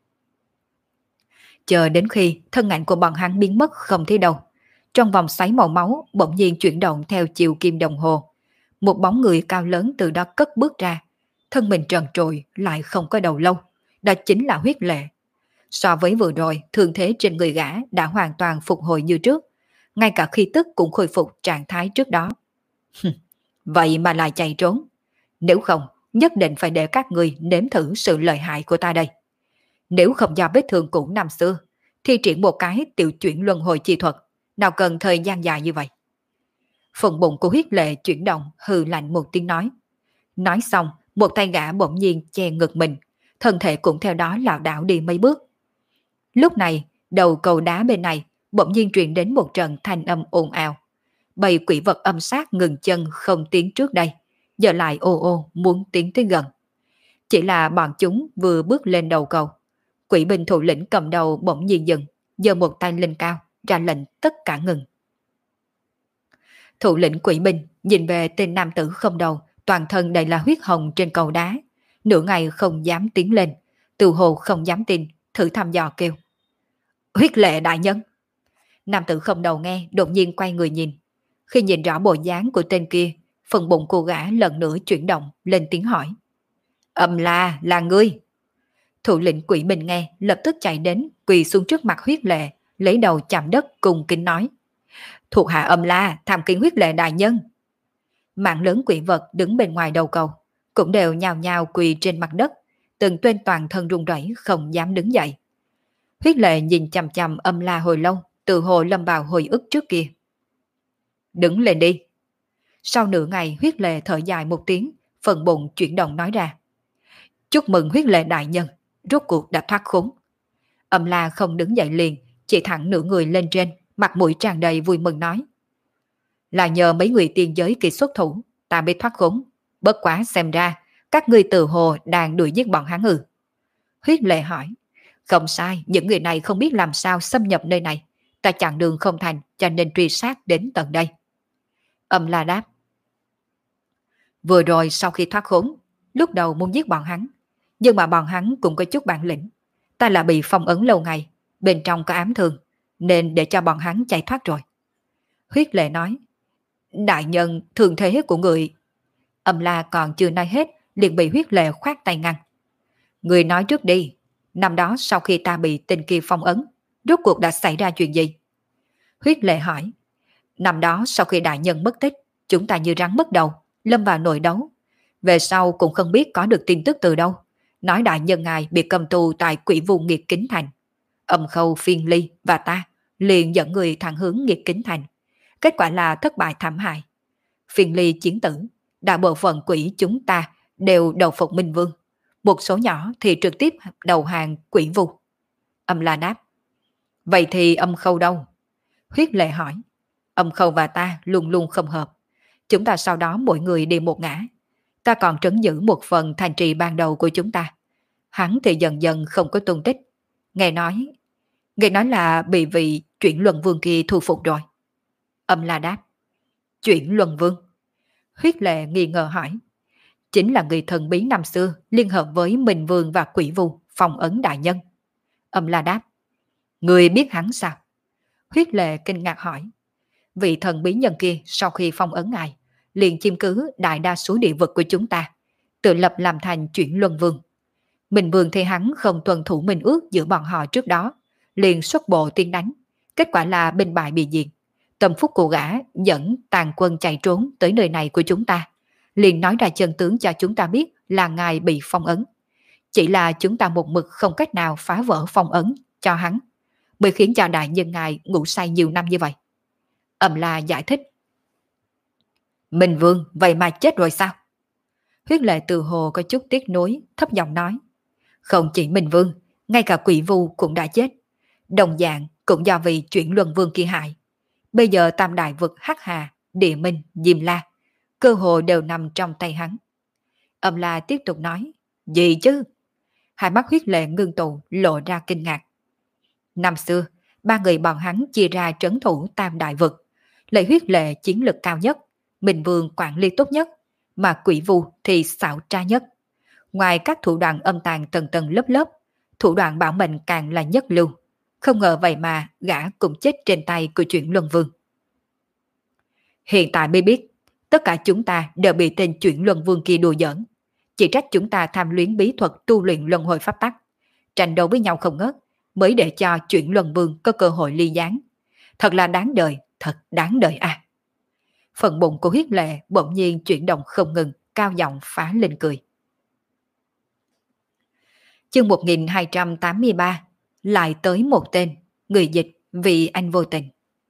[SPEAKER 1] Chờ đến khi thân ảnh của bọn hắn biến mất không thấy đâu, trong vòng xoáy màu máu bỗng nhiên chuyển động theo chiều kim đồng hồ. Một bóng người cao lớn từ đó cất bước ra, thân mình trần trụi lại không có đầu lâu, đó chính là huyết lệ. So với vừa rồi, thương thế trên người gã đã hoàn toàn phục hồi như trước, ngay cả khí tức cũng khôi phục trạng thái trước đó. Vậy mà lại chạy trốn, nếu không nhất định phải để các người nếm thử sự lợi hại của ta đây. Nếu không do vết thương cũ năm xưa, thi triển một cái tiểu chuyển luân hồi chi thuật, nào cần thời gian dài như vậy. Phần bụng của huyết lệ chuyển động, hừ lạnh một tiếng nói. Nói xong, một tay gã bỗng nhiên che ngực mình, thân thể cũng theo đó lảo đảo đi mấy bước. Lúc này, Đầu cầu đá bên này bỗng nhiên truyền đến một trận thanh âm ồn ào. Bầy quỷ vật âm sát ngừng chân không tiến trước đây, giờ lại ô ô muốn tiến tới gần. Chỉ là bọn chúng vừa bước lên đầu cầu, quỷ binh thủ lĩnh cầm đầu bỗng nhiên dừng, giơ một tay lên cao, ra lệnh tất cả ngừng. Thủ lĩnh quỷ binh nhìn về tên nam tử không đầu, toàn thân đầy là huyết hồng trên cầu đá, nửa ngày không dám tiến lên, từ hồ không dám tin, thử thăm dò kêu. Huyết lệ đại nhân. Nam tử không đầu nghe, đột nhiên quay người nhìn. Khi nhìn rõ bộ dáng của tên kia, phần bụng cô gã lần nữa chuyển động, lên tiếng hỏi. Âm La, là ngươi. Thủ lĩnh quỷ binh nghe, lập tức chạy đến, quỳ xuống trước mặt huyết lệ, lấy đầu chạm đất cùng kính nói. Thuộc hạ Âm La, tham kiến huyết lệ đại nhân. Mạng lớn quỷ vật đứng bên ngoài đầu cầu, cũng đều nhào nhào quỳ trên mặt đất, từng tên toàn thân run rẩy không dám đứng dậy. Huyết lệ nhìn chằm chằm Âm La hồi lâu, từ hồ lâm vào hồi ức trước kia. Đứng lên đi. Sau nửa ngày huyết lệ thở dài một tiếng, phần bụng chuyển động nói ra. Chúc mừng huyết lệ đại nhân, rốt cuộc đã thoát khốn. Âm La không đứng dậy liền, chỉ thẳng nửa người lên trên, mặt mũi tràn đầy vui mừng nói. Là nhờ mấy người tiên giới kỳ xuất thủ, ta mới thoát khốn. Bất quá xem ra, các ngươi từ hồ đang đuổi giết bọn hắn ư. Huyết lệ hỏi. Không sai, những người này không biết làm sao xâm nhập nơi này. Ta chặn đường không thành, cho nên truy sát đến tận đây. Âm La đáp. Vừa rồi sau khi thoát khốn, lúc đầu muốn giết bọn hắn, nhưng mà bọn hắn cũng có chút bản lĩnh. Ta là bị phong ấn lâu ngày, bên trong có ám thương, nên để cho bọn hắn chạy thoát rồi. Huyết lệ nói. Đại nhân, thường thế của người. Âm La còn chưa nói hết, liền bị huyết lệ khoát tay ngăn. Người nói trước đi, năm đó sau khi ta bị tên kia phong ấn, rốt cuộc đã xảy ra chuyện gì? Huyết lệ hỏi. Năm đó sau khi đại nhân mất tích, chúng ta như rắn mất đầu, lâm vào nội đấu. Về sau cũng không biết có được tin tức từ đâu, nói đại nhân ngài bị cầm tù tại quỷ vu Nghiệt Kính Thành. Âm Khâu, Phiên Ly và ta liền dẫn người thẳng hướng Nghiệt Kính Thành. Kết quả là thất bại thảm hại. Phiên Ly chiến tử, đại bộ phận quỷ chúng ta đều đầu phục Minh Vương. Một số nhỏ thì trực tiếp đầu hàng quỷ vu. Âm La đáp. Vậy thì Âm Khâu đâu? Huyết lệ hỏi. Âm Khâu và ta luôn luôn không hợp. Chúng ta sau đó mỗi người đi một ngã. Ta còn trấn giữ một phần thành trì ban đầu của chúng ta. Hắn thì dần dần không có tung tích. Nghe nói, nghe nói là bị vị chuyển luân vương kia thu phục rồi. Âm La đáp. Chuyển luân vương? Huyết lệ nghi ngờ hỏi. Chính là người thần bí năm xưa liên hợp với Minh Vương và Quỷ Vu phong ấn đại nhân. Âm La đáp. Người biết hắn sao? Huyết lệ kinh ngạc hỏi. Vị thần bí nhân kia sau khi phong ấn ngài, liền chiếm cứ đại đa số địa vực của chúng ta, tự lập làm thành chuyển luân vương. Minh Vương thì hắn không tuân thủ minh ước giữa bọn họ trước đó, liền xuất bộ tiến đánh. Kết quả là binh bại bị diệt. Tâm phúc của gã dẫn tàn quân chạy trốn tới nơi này của chúng ta, liền nói ra chân tướng cho chúng ta biết là ngài bị phong ấn. Chỉ là chúng ta một mực không cách nào phá vỡ phong ấn cho hắn, mới khiến cho đại nhân ngài ngủ say nhiều năm như vậy. Âm La giải thích. Minh Vương vậy mà chết rồi sao? Huyết lệ từ hồ có chút tiếc nuối, thấp giọng nói. Không chỉ Minh Vương, ngay cả Quỷ Vu cũng đã chết. Đồng dạng cũng do vì chuyển luân vương kia hại. Bây giờ tam đại vực Hắc Hà, Địa Minh, Diêm La, cơ hồ đều nằm trong tay hắn. Âm La tiếp tục nói. Gì chứ? Hai mắt huyết lệ ngưng tụ lộ ra kinh ngạc. Năm xưa, ba người bọn hắn chia ra trấn thủ tam đại vực. Lệ huyết lệ chiến lực cao nhất, Minh Vương quản lý tốt nhất, mà Quỷ Vu thì xảo trá nhất. Ngoài các thủ đoạn âm tàn tầng tầng lớp lớp, thủ đoạn bảo mệnh càng là nhất lưu. Không ngờ vậy mà gã cũng chết trên tay của chuyển luân vương. Hiện tại mới biết, tất cả chúng ta đều bị tên chuyển luân vương kia đùa giỡn. Chỉ trách chúng ta tham luyến bí thuật tu luyện luân hồi pháp tắc, tranh đấu với nhau không ngớt, mới để cho chuyển luân vương có cơ hội ly gián. Thật là đáng đời, thật đáng đời à. Phần bụng của huyết lệ bỗng nhiên chuyển động không ngừng, cao giọng phá lên cười. Chương một nghìn hai trăm tám mươi ba. Lại tới một tên, người dịch vì anh vô tình.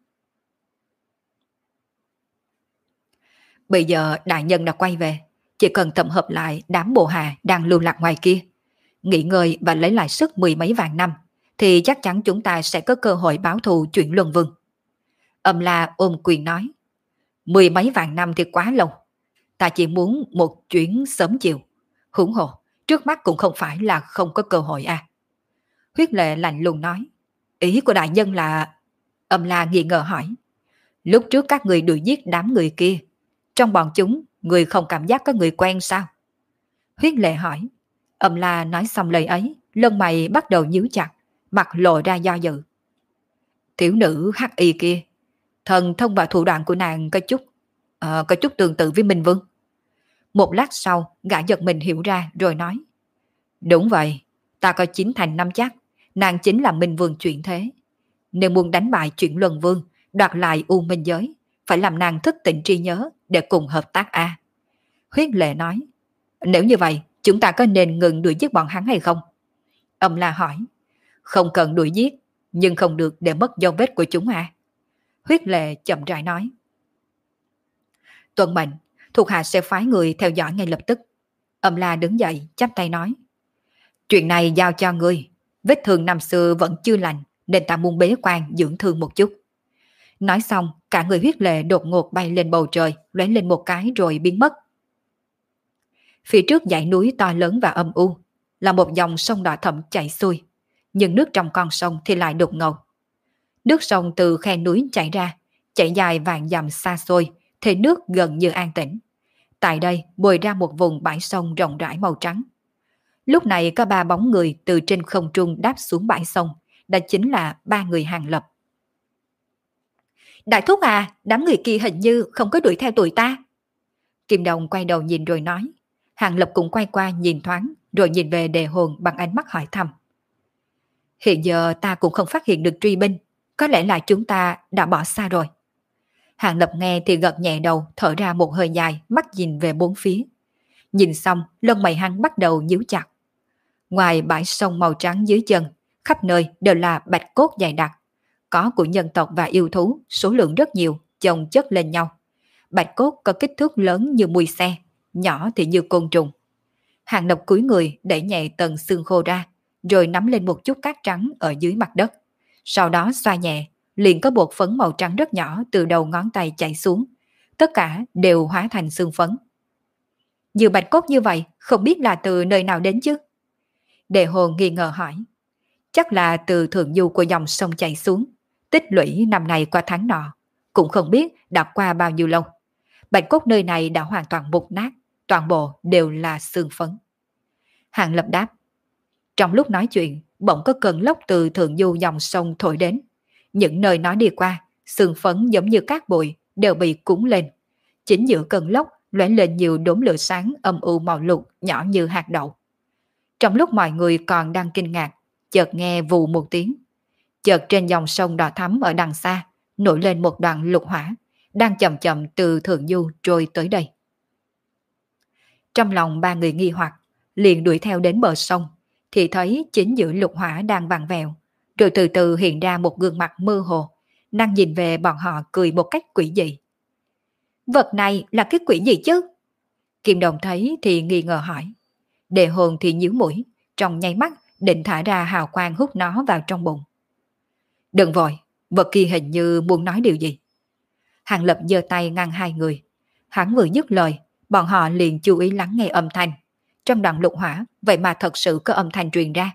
[SPEAKER 1] Bây giờ đại nhân đã quay về, chỉ cần tập hợp lại đám bộ hạ đang lưu lạc ngoài kia, nghỉ ngơi và lấy lại sức mười mấy vạn năm, thì chắc chắn chúng ta sẽ có cơ hội báo thù chuyện Luân Vương. Âm La ôm quyền nói, mười mấy vạn năm thì quá lâu, ta chỉ muốn một chuyến sớm chiều. Huống hồ, trước mắt cũng không phải là không có cơ hội à. Huyết Lệ lạnh lùng nói, ý của đại nhân là... Âm La nghi ngờ hỏi, lúc trước các người đuổi giết đám người kia, trong bọn chúng, người không cảm giác có người quen sao? Huyết Lệ hỏi. Âm La nói xong lời ấy, lông mày bắt đầu nhíu chặt, mặt lộ ra do dự. Tiểu nữ hắc y kia, thần thông và thủ đoạn của nàng có chút, uh, có chút tương tự với Minh Vương. Một lát sau, gã giật mình hiểu ra rồi nói, đúng vậy, ta có chín thành năm chắc, nàng chính là Minh Vương chuyển thế. Nếu muốn đánh bại chuyện Luân Vương, đoạt lại U Minh Giới, phải làm nàng thức tỉnh trí nhớ để cùng hợp tác a. Huyết Lệ nói, nếu như vậy, chúng ta có nên ngừng đuổi giết bọn hắn hay không? Âm La hỏi, không cần đuổi giết, nhưng không được để mất dấu vết của chúng à. Huyết Lệ chậm rãi nói, tuân mệnh, thuộc hạ sẽ phái người theo dõi ngay lập tức. Âm La đứng dậy, chắp tay nói, chuyện này giao cho ngươi, vết thương năm xưa vẫn chưa lành, nên ta muốn bế quan dưỡng thương một chút. Nói xong, cả người Huyết Lệ đột ngột bay lên bầu trời, lóe lên một cái rồi biến mất. Phía trước dãy núi to lớn và âm u, là một dòng sông đỏ thẫm chảy xuôi, nhưng nước trong con sông thì lại đục ngầu. Nước sông từ khe núi chảy ra, chảy dài vạn dặm xa xôi, thì nước gần như an tĩnh. Tại đây bồi ra một vùng bãi sông rộng rãi màu trắng. Lúc này có ba bóng người từ trên không trung đáp xuống bãi sông, đó chính là ba người Hàng Lập. Đại thúc à, đám người kia hình như không có đuổi theo tụi ta. Kim Đồng quay đầu nhìn rồi nói. Hàng Lập cũng quay qua nhìn thoáng, rồi nhìn về Đề Hồn bằng ánh mắt hỏi thăm. Hiện giờ ta cũng không phát hiện được truy binh, có lẽ là chúng ta đã bỏ xa rồi. Hàng Lập nghe thì gật nhẹ đầu, thở ra một hơi dài, mắt nhìn về bốn phía. Nhìn xong, lông mày hắn bắt đầu nhíu chặt. Ngoài bãi sông màu trắng dưới chân, khắp nơi đều là bạch cốt dày đặc. Có của nhân tộc và yêu thú, số lượng rất nhiều, chồng chất lên nhau. Bạch cốt có kích thước lớn như mùi xe, nhỏ thì như côn trùng. Hàng Lập cúi người đẩy nhẹ tầng xương khô ra, rồi nắm lên một chút cát trắng ở dưới mặt đất. Sau đó xoa nhẹ, liền có bột phấn màu trắng rất nhỏ từ đầu ngón tay chảy xuống. Tất cả đều hóa thành xương phấn. Nhiều bạch cốt như vậy, không biết là từ nơi nào đến chứ? Đề Hồn nghi ngờ hỏi. Chắc là từ thượng du của dòng sông chảy xuống, tích lũy năm này qua tháng nọ, cũng không biết đã qua bao nhiêu lâu. Bạch cốt nơi này đã hoàn toàn mục nát, toàn bộ đều là xương phấn. Hàng Lập đáp. Trong lúc nói chuyện, bỗng có cơn lốc từ thượng du dòng sông thổi đến. Những nơi nó đi qua, xương phấn giống như cát bụi đều bị cuốn lên. Chính giữa cơn lốc lóe lên nhiều đốm lửa sáng âm u màu lục nhỏ như hạt đậu. Trong lúc mọi người còn đang kinh ngạc, chợt nghe vù một tiếng. Chợt trên dòng sông đỏ thắm ở đằng xa nổi lên một đoàn lục hỏa, đang chậm chậm từ thượng du trôi tới đây. Trong lòng ba người nghi hoặc, liền đuổi theo đến bờ sông, thì thấy chính giữa lục hỏa đang vặn vẹo, rồi từ từ hiện ra một gương mặt mơ hồ, đang nhìn về bọn họ cười một cách quỷ dị. Vật này là cái quỷ gì chứ? Kim Đồng thấy thì nghi ngờ hỏi. Đề Hồn thì nhíu mũi, trong nháy mắt định thả ra hào quang hút nó vào trong bụng. Đừng vội, vật kia hình như muốn nói điều gì. Hàng Lập giơ tay ngăn hai người. Hắn vừa dứt lời, bọn họ liền chú ý lắng nghe âm thanh. Trong đoạn lục hỏa, vậy mà thật sự có âm thanh truyền ra.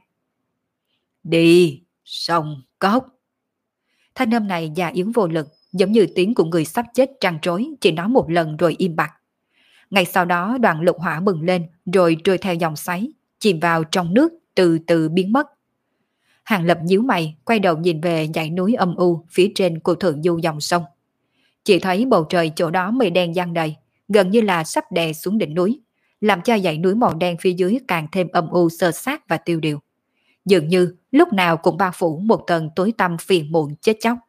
[SPEAKER 1] Đi, sông cốc. Thanh âm này già yếu vô lực, giống như tiếng của người sắp chết trăn trối, chỉ nói một lần rồi im bặt. Ngay sau đó đoạn lục hỏa bừng lên, rồi trôi theo dòng xoáy, chìm vào trong nước, từ từ biến mất. Hàng Lập nhíu mày, quay đầu nhìn về dãy núi âm u phía trên của thượng du dòng sông. Chỉ thấy bầu trời chỗ đó mây đen giăng đầy, gần như là sắp đè xuống đỉnh núi, làm cho dãy núi màu đen phía dưới càng thêm âm u sơ sát và tiêu điều. Dường như lúc nào cũng bao phủ một tầng tối tăm phiền muộn chết chóc.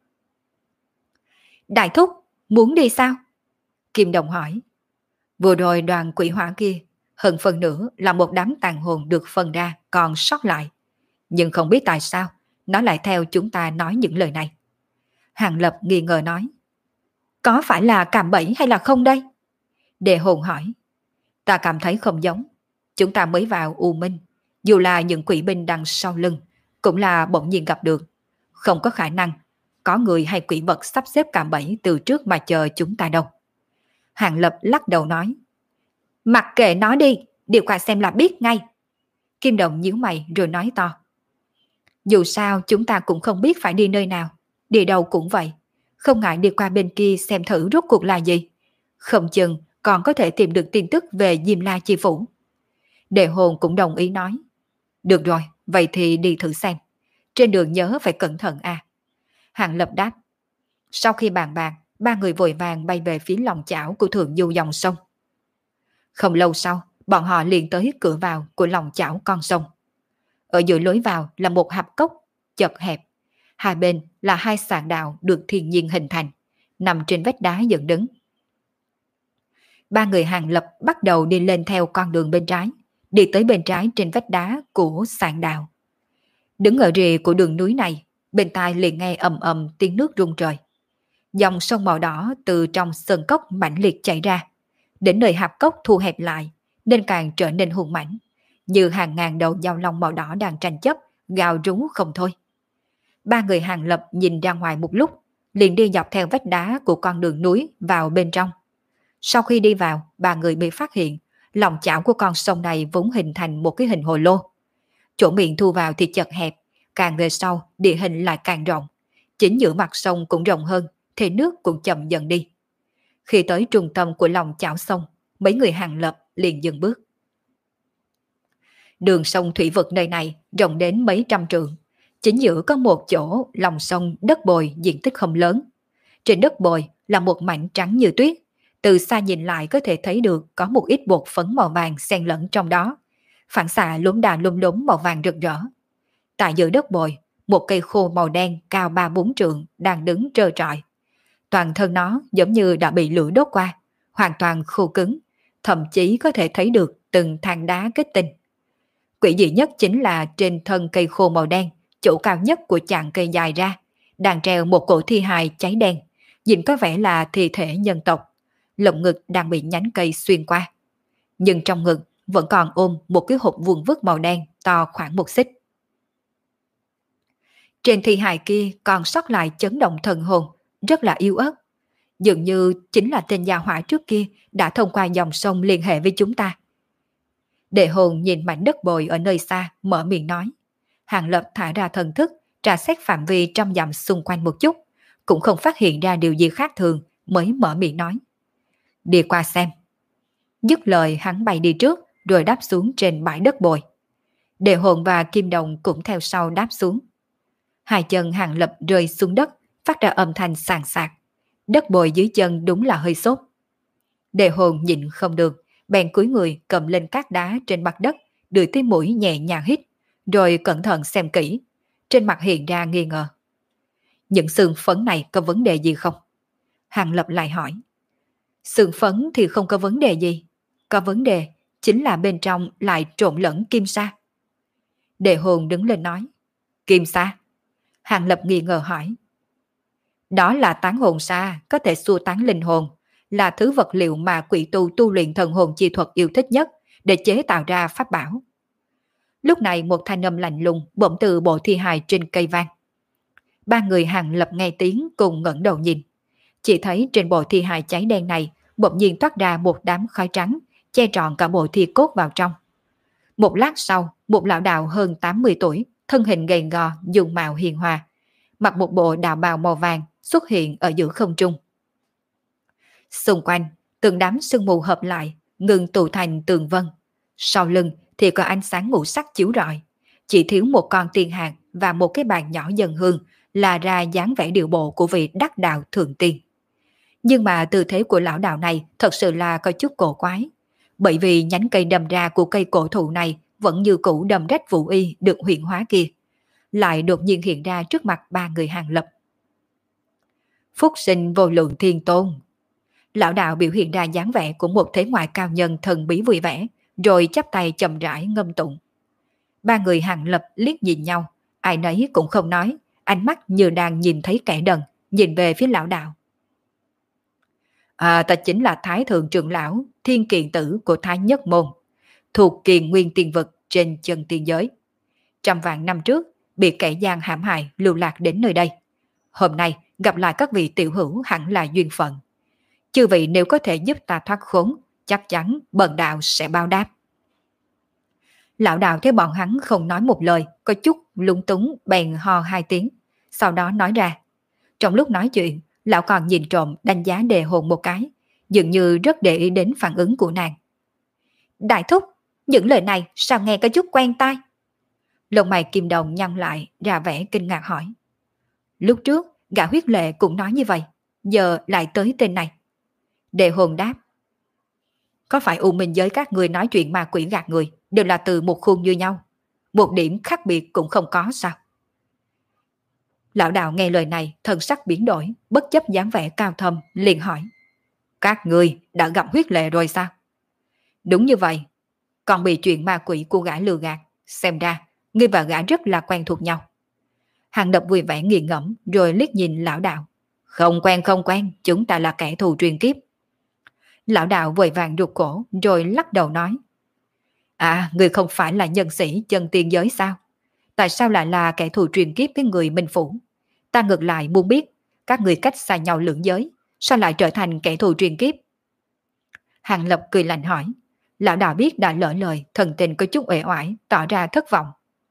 [SPEAKER 1] Đại thúc, muốn đi sao? Kim Đồng hỏi. Vừa rồi đoàn quỷ hỏa kia, hơn phần nữa là một đám tàn hồn được phân ra còn sót lại. Nhưng không biết tại sao, nó lại theo chúng ta nói những lời này. Hàng Lập nghi ngờ nói. Có phải là cạm bẫy hay là không đây? Đề Hồn hỏi. Ta cảm thấy không giống. Chúng ta mới vào U Minh, dù là những quỷ binh đằng sau lưng, cũng là bỗng nhiên gặp được. Không có khả năng có người hay quỷ vật sắp xếp cạm bẫy từ trước mà chờ chúng ta đâu. Hàng Lập lắc đầu nói. Mặc kệ nó đi, điều qua xem là biết ngay. Kim Đồng nhíu mày rồi nói to. Dù sao chúng ta cũng không biết phải đi nơi nào, đi đâu cũng vậy. Không ngại đi qua bên kia xem thử rốt cuộc là gì. Không chừng còn có thể tìm được tin tức về Diêm La Chi Phủ. Đề Hồn cũng đồng ý nói. Được rồi, vậy thì đi thử xem. Trên đường nhớ phải cẩn thận à. Hàng Lập đáp. Sau khi bàn bạc, ba người vội vàng bay về phía lòng chảo của thượng du dòng sông. Không lâu sau, bọn họ liền tới cửa vào của lòng chảo con sông. Ở giữa lối vào là một hạp cốc chật hẹp. Hai bên là hai sàn đạo được thiên nhiên hình thành, nằm trên vách đá dựng đứng. Ba người Hàng Lập bắt đầu đi lên theo con đường bên trái, đi tới bên trái trên vách đá của sàn đạo. Đứng ở rìa của đường núi này, bên tai liền nghe ầm ầm tiếng nước rung trời. Dòng sông màu đỏ từ trong sơn cốc mãnh liệt chảy ra, đến nơi hạp cốc thu hẹp lại, nên càng trở nên hùng mãnh, như hàng ngàn đầu dao long màu đỏ đang tranh chấp, gào rú không thôi. Ba người Hàng Lập nhìn ra ngoài một lúc, liền đi dọc theo vách đá của con đường núi vào bên trong. Sau khi đi vào, ba người bị phát hiện, lòng chảo của con sông này vốn hình thành một cái hình hồ lô. Chỗ miệng thu vào thì chật hẹp, càng về sau địa hình lại càng rộng. Chính giữa mặt sông cũng rộng hơn, thì nước cũng chậm dần đi. Khi tới trung tâm của lòng chảo sông, mấy người Hàng Lập liền dừng bước. Đường sông thủy vực nơi này rộng đến mấy trăm trượng. Chính giữa có một chỗ lòng sông đất bồi diện tích không lớn. Trên đất bồi là một mảnh trắng như tuyết. Từ xa nhìn lại có thể thấy được có một ít bột phấn màu vàng xen lẫn trong đó. Phản xạ lốm đà lốm đốm màu vàng rực rỡ. Tại giữa đất bồi, một cây khô màu đen cao ba bốn trượng đang đứng trơ trọi. Toàn thân nó giống như đã bị lửa đốt qua, hoàn toàn khô cứng, thậm chí có thể thấy được từng than đá kết tinh. Quỷ dị nhất chính là trên thân cây khô màu đen, chỗ cao nhất của chàng cây dài ra, đang treo một cổ thi hài cháy đen, nhìn có vẻ là thi thể nhân tộc. Lồng ngực đang bị nhánh cây xuyên qua. Nhưng trong ngực vẫn còn ôm một cái hộp vuông vức màu đen to khoảng một xích. Trên thi hài kia còn sót lại chấn động thần hồn, rất là yếu ớt. Dường như chính là tên gia hỏa trước kia đã thông qua dòng sông liên hệ với chúng ta. Đệ Hồn nhìn mảnh đất bồi ở nơi xa, mở miệng nói. Hàng Lập thả ra thần thức, tra xét phạm vi trăm dặm xung quanh một chút, cũng không phát hiện ra điều gì khác thường, mới mở miệng nói. Đi qua xem. Dứt lời hắn bay đi trước, rồi đáp xuống trên bãi đất bồi. Đệ Hồn và Kim Đồng cũng theo sau đáp xuống. Hai chân Hàng Lập rơi xuống đất, phát ra âm thanh sàn sạc. Đất bồi dưới chân đúng là hơi sốt. Đệ Hồn nhịn không được, bèn cúi người cầm lên các đá trên mặt đất, đưa tới mũi nhẹ nhàng hít, rồi cẩn thận xem kỹ. Trên mặt hiện ra nghi ngờ. Những xương phấn này có vấn đề gì không? Hàng Lập lại hỏi. Xương phấn thì không có vấn đề gì. Có vấn đề chính là bên trong lại trộn lẫn kim sa. Đệ Hồn đứng lên nói. Kim sa? Hàng Lập nghi ngờ hỏi. Đó là tán hồn sa, có thể xua tán linh hồn, là thứ vật liệu mà quỷ tu tu luyện thần hồn chi thuật yêu thích nhất để chế tạo ra pháp bảo. Lúc này một thanh âm lạnh lùng bỗng từ bộ thi hài trên cây vang. Ba người Hàng Lập nghe tiếng cùng ngẩng đầu nhìn. Chỉ thấy trên bộ thi hài cháy đen này bỗng nhiên toát ra một đám khói trắng, che trọn cả bộ thi cốt vào trong. Một lát sau, một lão đạo hơn tám mươi tuổi, thân hình gầy gò, dung mạo hiền hòa, mặc một bộ đạo bào màu vàng xuất hiện ở giữa không trung. Xung quanh, từng đám sương mù hợp lại, ngừng tụ thành tường vân. Sau lưng thì có ánh sáng ngũ sắc chiếu rọi. Chỉ thiếu một con tiên hạt và một cái bàn nhỏ dần hương là ra dáng vẻ điệu bộ của vị đắc đạo thượng tiên. Nhưng mà tư thế của lão đạo này thật sự là có chút cổ quái. Bởi vì nhánh cây đâm ra của cây cổ thụ này vẫn như cũ đâm rách vũ y được huyện hóa kia, lại đột nhiên hiện ra trước mặt ba người Hàng Lập. Phúc sinh vô lượng thiên tôn. Lão đạo biểu hiện ra dáng vẻ của một thế ngoại cao nhân thần bí vui vẻ, rồi chắp tay chậm rãi ngâm tụng. Ba người Hàng Lập liếc nhìn nhau, ai nấy cũng không nói, ánh mắt như đang nhìn thấy kẻ đần, nhìn về phía lão đạo. À, ta chính là Thái Thượng Trưởng Lão, Thiên Kiền Tử của Thái Nhất Môn, thuộc Kiền Nguyên Tiên Vực trên chân tiên giới. Trăm vạn năm trước, bị kẻ gian hãm hại lưu lạc đến nơi đây. Hôm nay gặp lại các vị tiểu hữu hẳn là duyên phận. Chư vị nếu có thể giúp ta thoát khốn, chắc chắn bần đạo sẽ báo đáp. Lão đạo thấy bọn hắn không nói một lời, có chút lung túng bèn ho hai tiếng, sau đó nói ra. Trong lúc nói chuyện, lão còn nhìn trộm đánh giá Đề Hồn một cái, dường như rất để ý đến phản ứng của nàng. Đại thúc, những lời này sao nghe có chút quen tai? Lông mày Kim Đồng nhăn lại, ra vẻ kinh ngạc hỏi. Lúc trước, gã huyết lệ cũng nói như vậy, giờ lại tới tên này. Đề Hồn đáp. Có phải U Minh giới các người nói chuyện ma quỷ gạt người đều là từ một khuôn như nhau? Một điểm khác biệt cũng không có sao? Lão đạo nghe lời này, thần sắc biến đổi, bất chấp dáng vẻ cao thâm, liền hỏi. Các người đã gặp huyết lệ rồi sao? Đúng như vậy, còn bị chuyện ma quỷ của gã lừa gạt, xem ra ngươi và gã rất là quen thuộc nhau. Hàng Lập vui vẻ nghiền ngẫm rồi liếc nhìn lão đạo. Không quen không quen, chúng ta là kẻ thù truyền kiếp. Lão đạo vội vàng rụt cổ rồi lắc đầu nói. À, ngươi không phải là nhân sĩ chân tiên giới sao? Tại sao lại là kẻ thù truyền kiếp với người Minh Phủ? Ta ngược lại muốn biết, các người cách xa nhau lưỡng giới, sao lại trở thành kẻ thù truyền kiếp? Hàng Lập cười lạnh hỏi. Lão đạo biết đã lỡ lời, thần tình có chút uể oải, tỏ ra thất vọng.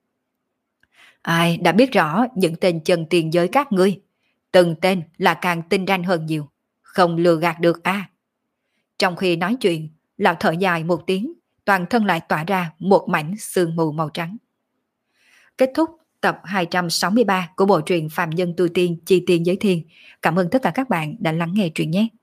[SPEAKER 1] Ai đã biết rõ những tên chân tiền giới các ngươi, từng tên là càng tinh ranh hơn nhiều, không lừa gạt được a. À. Trong khi nói chuyện, lão thở dài một tiếng, toàn thân lại tỏa ra một mảnh sương mù màu trắng. Kết thúc tập hai trăm sáu mươi ba của bộ truyện Phạm Nhân Tu Tiên Chi Tiên Giới Thiên. Cảm ơn tất cả các bạn đã lắng nghe truyện nhé.